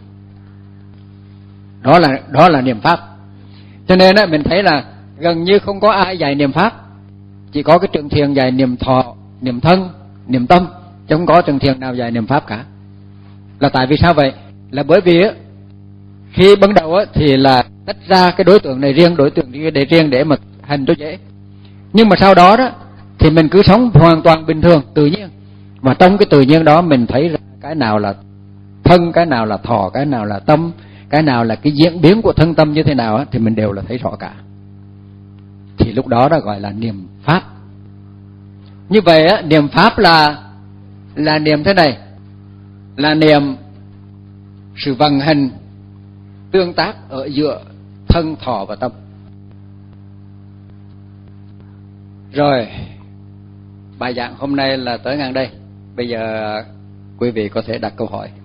Đó là đó là niệm pháp. Cho nên á mình thấy là gần như không có ai dạy niệm pháp, chỉ có cái trường thiền dạy niệm thọ, niệm thân, niệm tâm, chứ không có trường thiền nào dạy niệm pháp cả. Là tại vì sao vậy? Là bởi vì á khi ban đầu á thì là tách ra cái đối tượng này riêng, đối tượng này để riêng để mà hành cho dễ. Nhưng mà sau đó đó thì mình cứ sống hoàn toàn bình thường, tự nhiên. Và trong cái tự nhiên đó mình thấy ra cái nào là thân, cái nào là thọ, cái nào là tâm, cái nào là cái diễn biến của thân tâm như thế nào á, thì mình đều là thấy rõ cả. Thì lúc đó đó gọi là niệm pháp. Như vậy á, niệm pháp là là niệm thế này, là niệm sự vận hành tương tác ở giữa thân, thọ và tâm. Rồi, bài giảng hôm nay là tới ngang đây. Bây giờ quý vị có thể đặt câu hỏi.